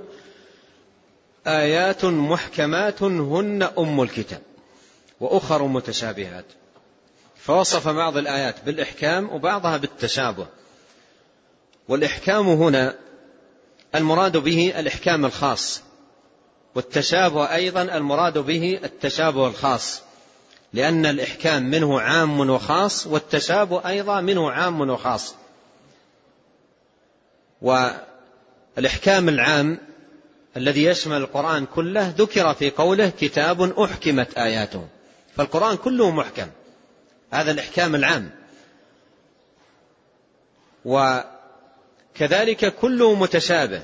آيات محكمات هن أم الكتاب وأخر متشابهات. فوصف بعض الآيات بالإحكام وبعضها بالتشابه. والإحكام هنا المراد به الإحكام الخاص، والتشابه أيضا المراد به التشابه الخاص، لأن الإحكام منه عام وخاص، والتشابه أيضا منه عام وخاص. والإحكام العام الذي يشمل القرآن كله ذكر في قوله: كتاب أحكمت آياته، فالقرآن كله محكم، هذا الإحكام العام. وكذلك كله متشابه،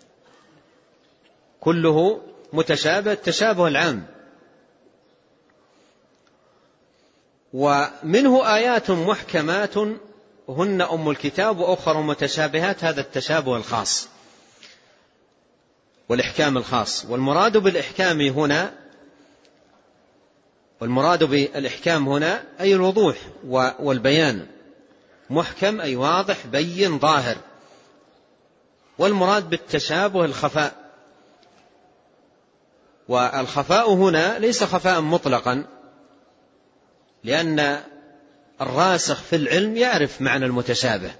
كله متشابه، التشابه العام. ومنه آيات محكمات هن أم الكتاب وأخر متشابهات، هذا التشابه الخاص والإحكام الخاص. والمراد بالإحكام هنا أي الوضوح والبيان، محكم أي واضح بين ظاهر. والمراد بالتشابه الخفاء، والخفاء هنا ليس خفاء مطلقا، لأن الراسخ في العلم يعرف معنى المتشابه،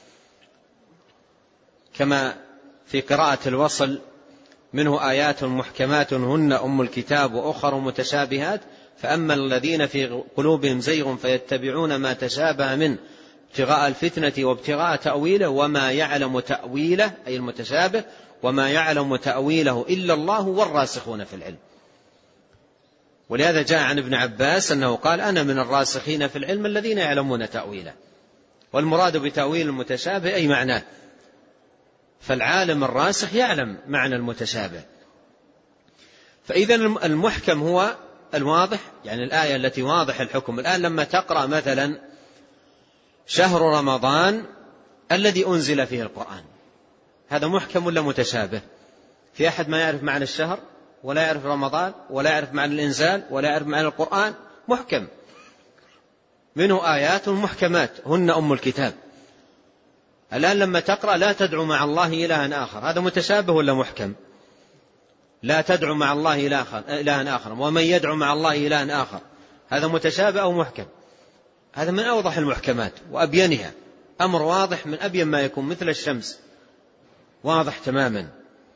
كما في قراءة الوصل: منه آيات محكمات هن أم الكتاب وأخر متشابهات، فأما الذين في قلوبهم زيغ فيتبعون ما تشابه منه ابتغاء الفتنة وابتغاء تأويله وما يعلم تأويله، أي المتشابه، وما يعلم تأويله إلا الله والراسخون في العلم. ولهذا جاء عن ابن عباس أنه قال: أنا من الراسخين في العلم الذين يعلمون تأويله. والمراد بتأويل المتشابه أي معناه، فالعالم الراسخ يعلم معنى المتشابه. فإذا المحكم هو الواضح، يعني الآية التي واضح الحكم. الآن لما تقرأ مثلا: شهر رمضان الذي أنزل فيه القرآن، هذا محكم ولا متشابه؟ في أحد ما يعرف معنى الشهر ولا يعرف رمضان ولا يعرف معنى الإنزال ولا يعرف معنى القرآن؟ محكم، منه آيات محكمات هن أم الكتاب. الآن لما تقرأ: لا تدعو مع الله إلها آخر، هذا متشابه ولا محكم؟ لا تدعو مع الله إلها آخر، ومن يدعو مع الله إلها آخر، هذا متشابه أو محكم؟ هذا من أوضح المحكمات وأبينها، أمر واضح من أبين ما يكون، مثل الشمس واضح تماما.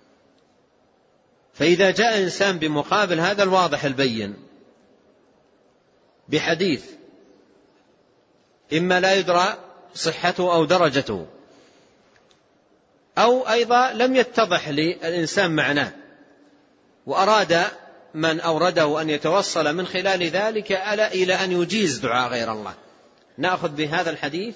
فإذا جاء إنسان بمقابل هذا الواضح البين بحديث إما لا يدرى صحته أو درجته، أو أيضا لم يتضح للإنسان معناه وأراد من أورده أن يتوصل من خلال ذلك إلى أن يجيز دعاء غير الله، نأخذ بهذا الحديث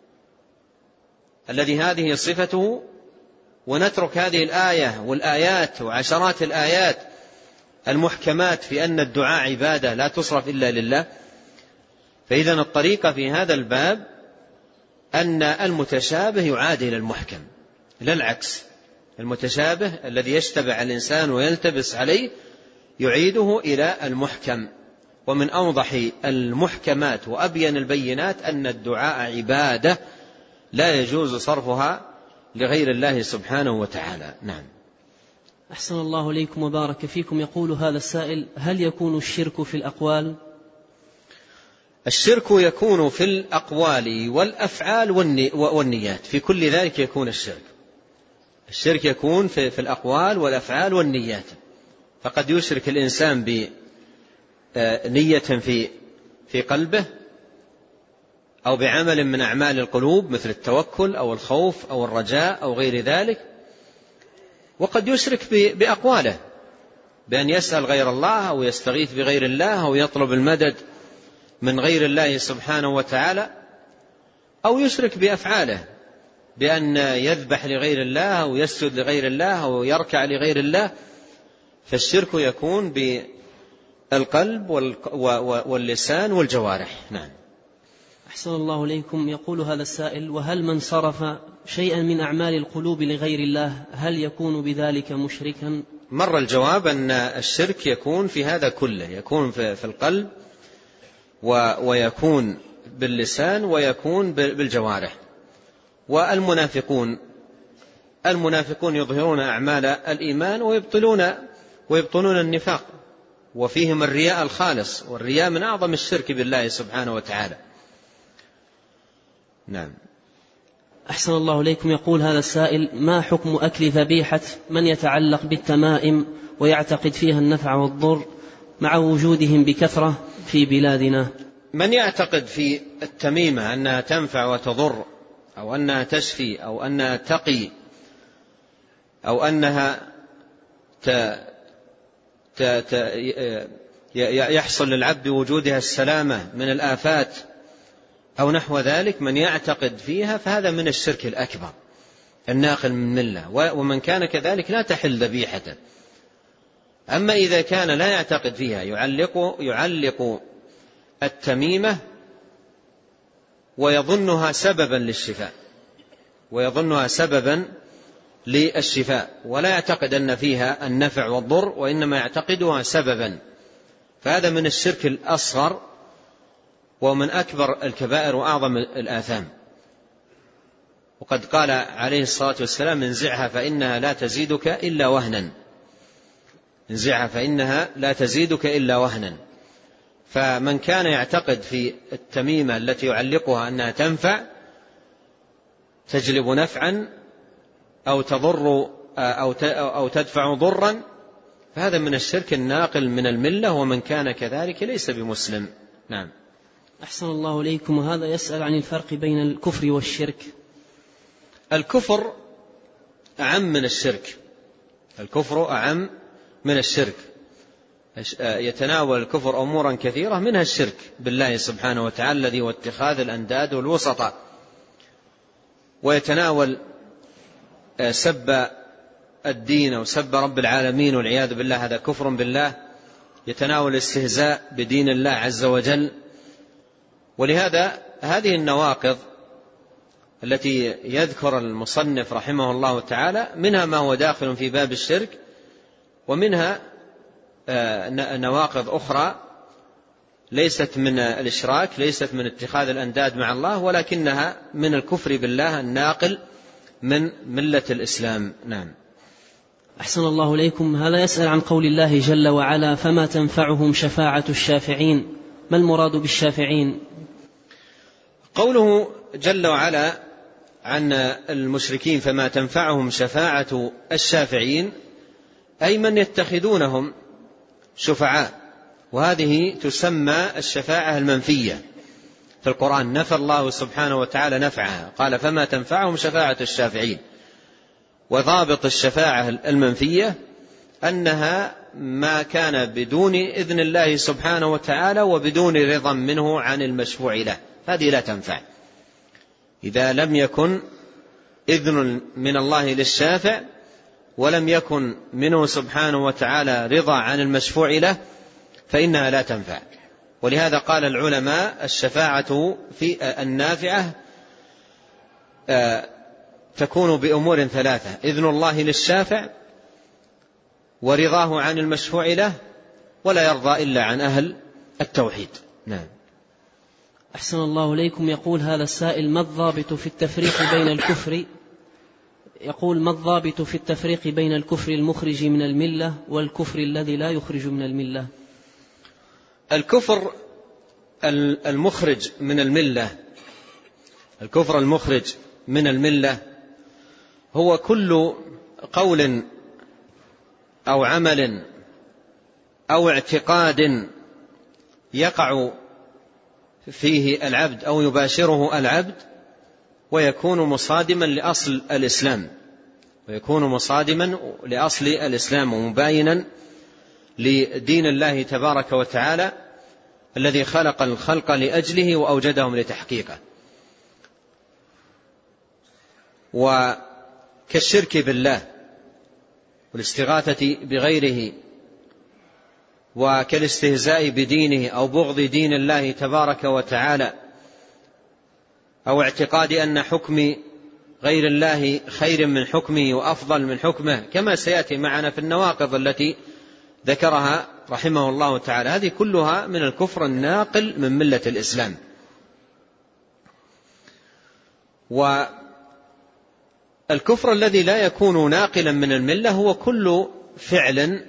الذي هذه صفته ونترك هذه الآية والآيات وعشرات الآيات المحكمات في أن الدعاء عبادة لا تصرف إلا لله. فإذن الطريقة في هذا الباب أن المتشابه يعادل المحكم، لا العكس. المتشابه الذي يشتبه الإنسان ويلتبس عليه يعيده إلى المحكم. ومن أوضح المحكمات وأبين البينات أن الدعاء عبادة لا يجوز صرفها لغير الله سبحانه وتعالى. نعم. أحسن الله إليكم وبارك فيكم. يقول هذا السائل: هل يكون الشرك في الأقوال؟ الشرك يكون في الأقوال والأفعال والنيات، في كل ذلك يكون الشرك. الشرك يكون في الأقوال والأفعال والنيات، فقد يشرك الإنسان بنية في قلبه أو بعمل من أعمال القلوب مثل التوكل أو الخوف أو الرجاء أو غير ذلك، وقد يشرك بأقواله بأن يسأل غير الله أو يستغيث بغير الله أو يطلب المدد من غير الله سبحانه وتعالى، أو يشرك بأفعاله بأن يذبح لغير الله أو يسجد لغير الله أو يركع لغير الله. فالشرك يكون بالقلب واللسان والجوارح. نعم. أحسن الله إليكم. يقول هذا السائل: وهل من صرف شيئا من أعمال القلوب لغير الله هل يكون بذلك مشركا؟ مر الجواب أن الشرك يكون في هذا كله، يكون في القلب ويكون باللسان ويكون بالجوارح. والمنافقون يظهرون أعمال الإيمان ويبطلون النفاق، وفيهم الرياء الخالص، والرياء من أعظم الشرك بالله سبحانه وتعالى. نعم. أحسن الله إليكم. يقول هذا السائل: ما حكم أكل ذبيحة من يتعلق بالتمائم ويعتقد فيها النفع والضر مع وجودهم بكثرة في بلادنا؟ من يعتقد في التميمة أنها تنفع وتضر أو أنها تشفي أو أنها تقي أو أنها يحصل للعبد وجودها السلامة من الآفات أو نحو ذلك، من يعتقد فيها فهذا من الشرك الأكبر الناقل من ملة، ومن كان كذلك لا تحل ذبيحته. أما إذا كان لا يعتقد فيها، يعلق التميمة ويظنها سببا للشفاء ولا يعتقد أن فيها النفع والضر، وإنما يعتقدها سببا، فهذا من الشرك الأصغر ومن أكبر الكبائر وأعظم الآثام. وقد قال عليه الصلاة والسلام: انزعها فإنها لا تزيدك إلا وهنا. انزعها فإنها لا تزيدك إلا وهنا. فمن كان يعتقد في التميمة التي يعلقها أنها تنفع تجلب نفعا أو تضر أو تدفع ضرا، فهذا من الشرك الناقل من الملة، ومن كان كذلك ليس بمسلم. نعم. أحسن الله إليكم. وهذا يسأل عن الفرق بين الكفر والشرك. الكفر أعم من الشرك. الكفر أعم من الشرك، يتناول الكفر أمورا كثيرة، منها الشرك بالله سبحانه وتعالى الذي هو اتخاذ الأنداد والوسطاء، ويتناول سب الدين أو سب رب العالمين والعياذ بالله، هذا كفر بالله. يتناول الاستهزاء بدين الله عز وجل. ولهذا هذه النواقض التي يذكر المصنف رحمه الله تعالى منها ما هو داخل في باب الشرك، ومنها نواقض أخرى ليست من الإشراك، ليست من اتخاذ الأنداد مع الله، ولكنها من الكفر بالله الناقل من ملة الإسلام. نعم. أحسن الله إليكم. هذا يسأل عن قول الله جل وعلا: فما تنفعهم شفاعة الشافعين. ما المراد بالشافعين؟ قوله جل وعلا عن المشركين: فما تنفعهم شفاعة الشافعين، أي من يتخذونهم شفعاء، وهذه تسمى الشفاعة المنفية، في القرآن نفى الله سبحانه وتعالى نفعها، قال فما تنفعهم شفاعة الشافعين. وضابط الشفاعة المنفية أنها ما كان بدون إذن الله سبحانه وتعالى وبدون رضا منه عن المشفوع له، هذه لا تنفع. إذا لم يكن إذن من الله للشافع ولم يكن منه سبحانه وتعالى رضا عن المشفوع له فإنها لا تنفع. ولهذا قال العلماء الشفاعة في النافعة تكون بأمور ثلاثة: إذن الله للشافع، ورضاه عن المشفوع له، ولا يرضى إلا عن أهل التوحيد. نعم. أحسن الله إليكم. يقول هذا السائل: ما الضابط في التفريق بين الكفر؟ يقول: ما الضابط في التفريق بين الكفر المخرج من الملة والكفر الذي لا يخرج من الملة؟ الكفر المخرج من الملة، الكفر المخرج من الملة هو كل قول أو عمل أو اعتقاد يقع فيه العبد أو يباشره العبد ويكون مصادما لأصل الإسلام، ويكون مصادما لأصل الإسلام ومباينا لدين الله تبارك وتعالى الذي خلق الخلق لأجله وأوجدهم لتحقيقه. وكالشرك بالله والاستغاثة بغيره، وكالاستهزاء بدينه أو بغض دين الله تبارك وتعالى، أو اعتقاد أن حكم غير الله خير من حكمه وأفضل من حكمه، كما سيأتي معنا في النواقض التي ذكرها رحمه الله تعالى. هذه كلها من الكفر الناقل من ملة الإسلام. والكفر الذي لا يكون ناقلا من الملة هو كل فعل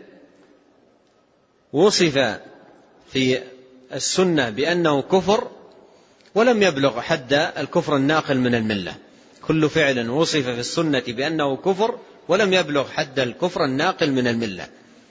وصف في السنة بأنه كفر ولم يبلغ حد الكفر الناقل من الملة. كل فعل وصف في السنة بأنه كفر ولم يبلغ حد الكفر الناقل من الملة،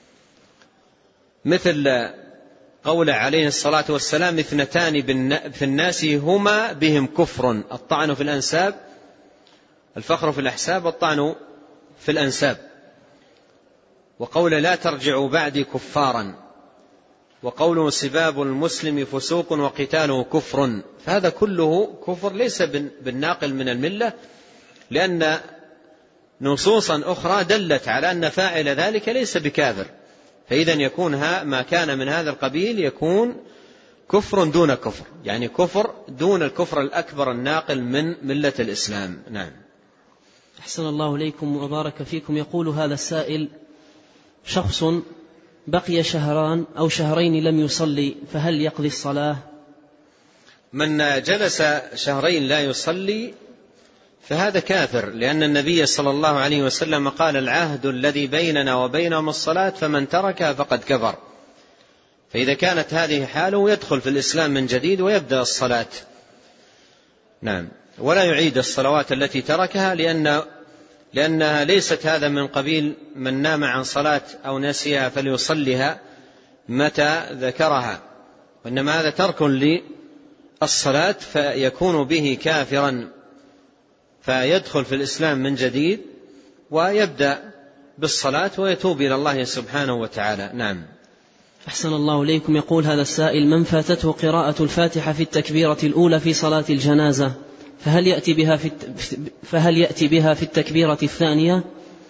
مثل قوله عليه الصلاة والسلام: اثنتان في الناس هما بهم كفر، الطعن في الأنساب، الفخر في الأحساب، الطعن في الأنساب. وقوله: لا ترجعوا بعدي كفارا، وقوله: سباب المسلم فسوق وقتاله كفر. فهذا كله كفر ليس بالناقل من الملة، لأن نصوصا أخرى دلت على أن فاعل ذلك ليس بكافر. فإذا يكون ما كان من هذا القبيل يكون كفر دون كفر، يعني كفر دون الكفر الأكبر الناقل من ملة الإسلام. نعم. أحسن الله إليكم وبارك فيكم. يقول هذا السائل: شخص بقي شهران أو شهرين لم يصلي، فهل يقضي الصلاة؟ من جلس شهرين لا يصلي فهذا كافر، لأن النبي صلى الله عليه وسلم قال: العهد الذي بيننا وبينهم الصلاة، فمن تركها فقد كفر. فإذا كانت هذه حاله يدخل في الإسلام من جديد ويبدأ الصلاة. نعم. ولا يعيد الصلوات التي تركها، لأنها ليست هذا من قبيل من نام عن صلاة أو نسيها فليصليها متى ذكرها، وإنما هذا ترك للصلاة فيكون به كافرا، فيدخل في الإسلام من جديد ويبدأ بالصلاة ويتوب إلى الله سبحانه وتعالى. نعم. أحسن الله إليكم. يقول هذا السائل: من فاتته قراءة الفاتحة في التكبيرة الأولى في صلاة الجنازة، فهل يأتي بها في التكبيرة الثانية؟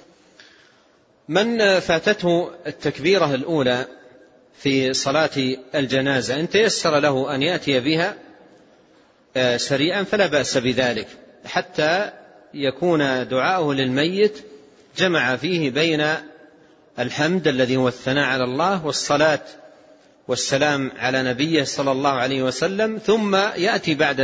من فاتته التكبيرة الأولى في صلاة الجنازة إن تيسر له أن يأتي بها سريعا فلا بأس بذلك، حتى يكون دعاؤه للميت جمع فيه بين الحمد الذي هو الثناء على الله والصلاة والسلام على نبيه صلى الله عليه وسلم، ثم يأتي بعد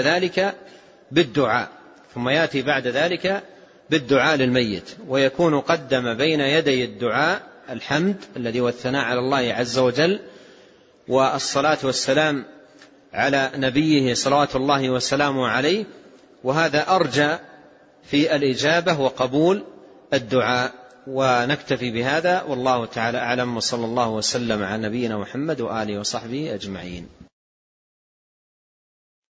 ذلك بالدعاء للميت، ويكون قدم بين يدي الدعاء الحمد الذي هو الثناء على الله عز وجل والصلاة والسلام على نبيه صلوات الله وسلامه عليه، وهذا أرجى في الإجابة وقبول الدعاء. ونكتفي بهذا والله تعالى أعلم، وصلى الله وسلم على نبينا محمد وآله وصحبه أجمعين.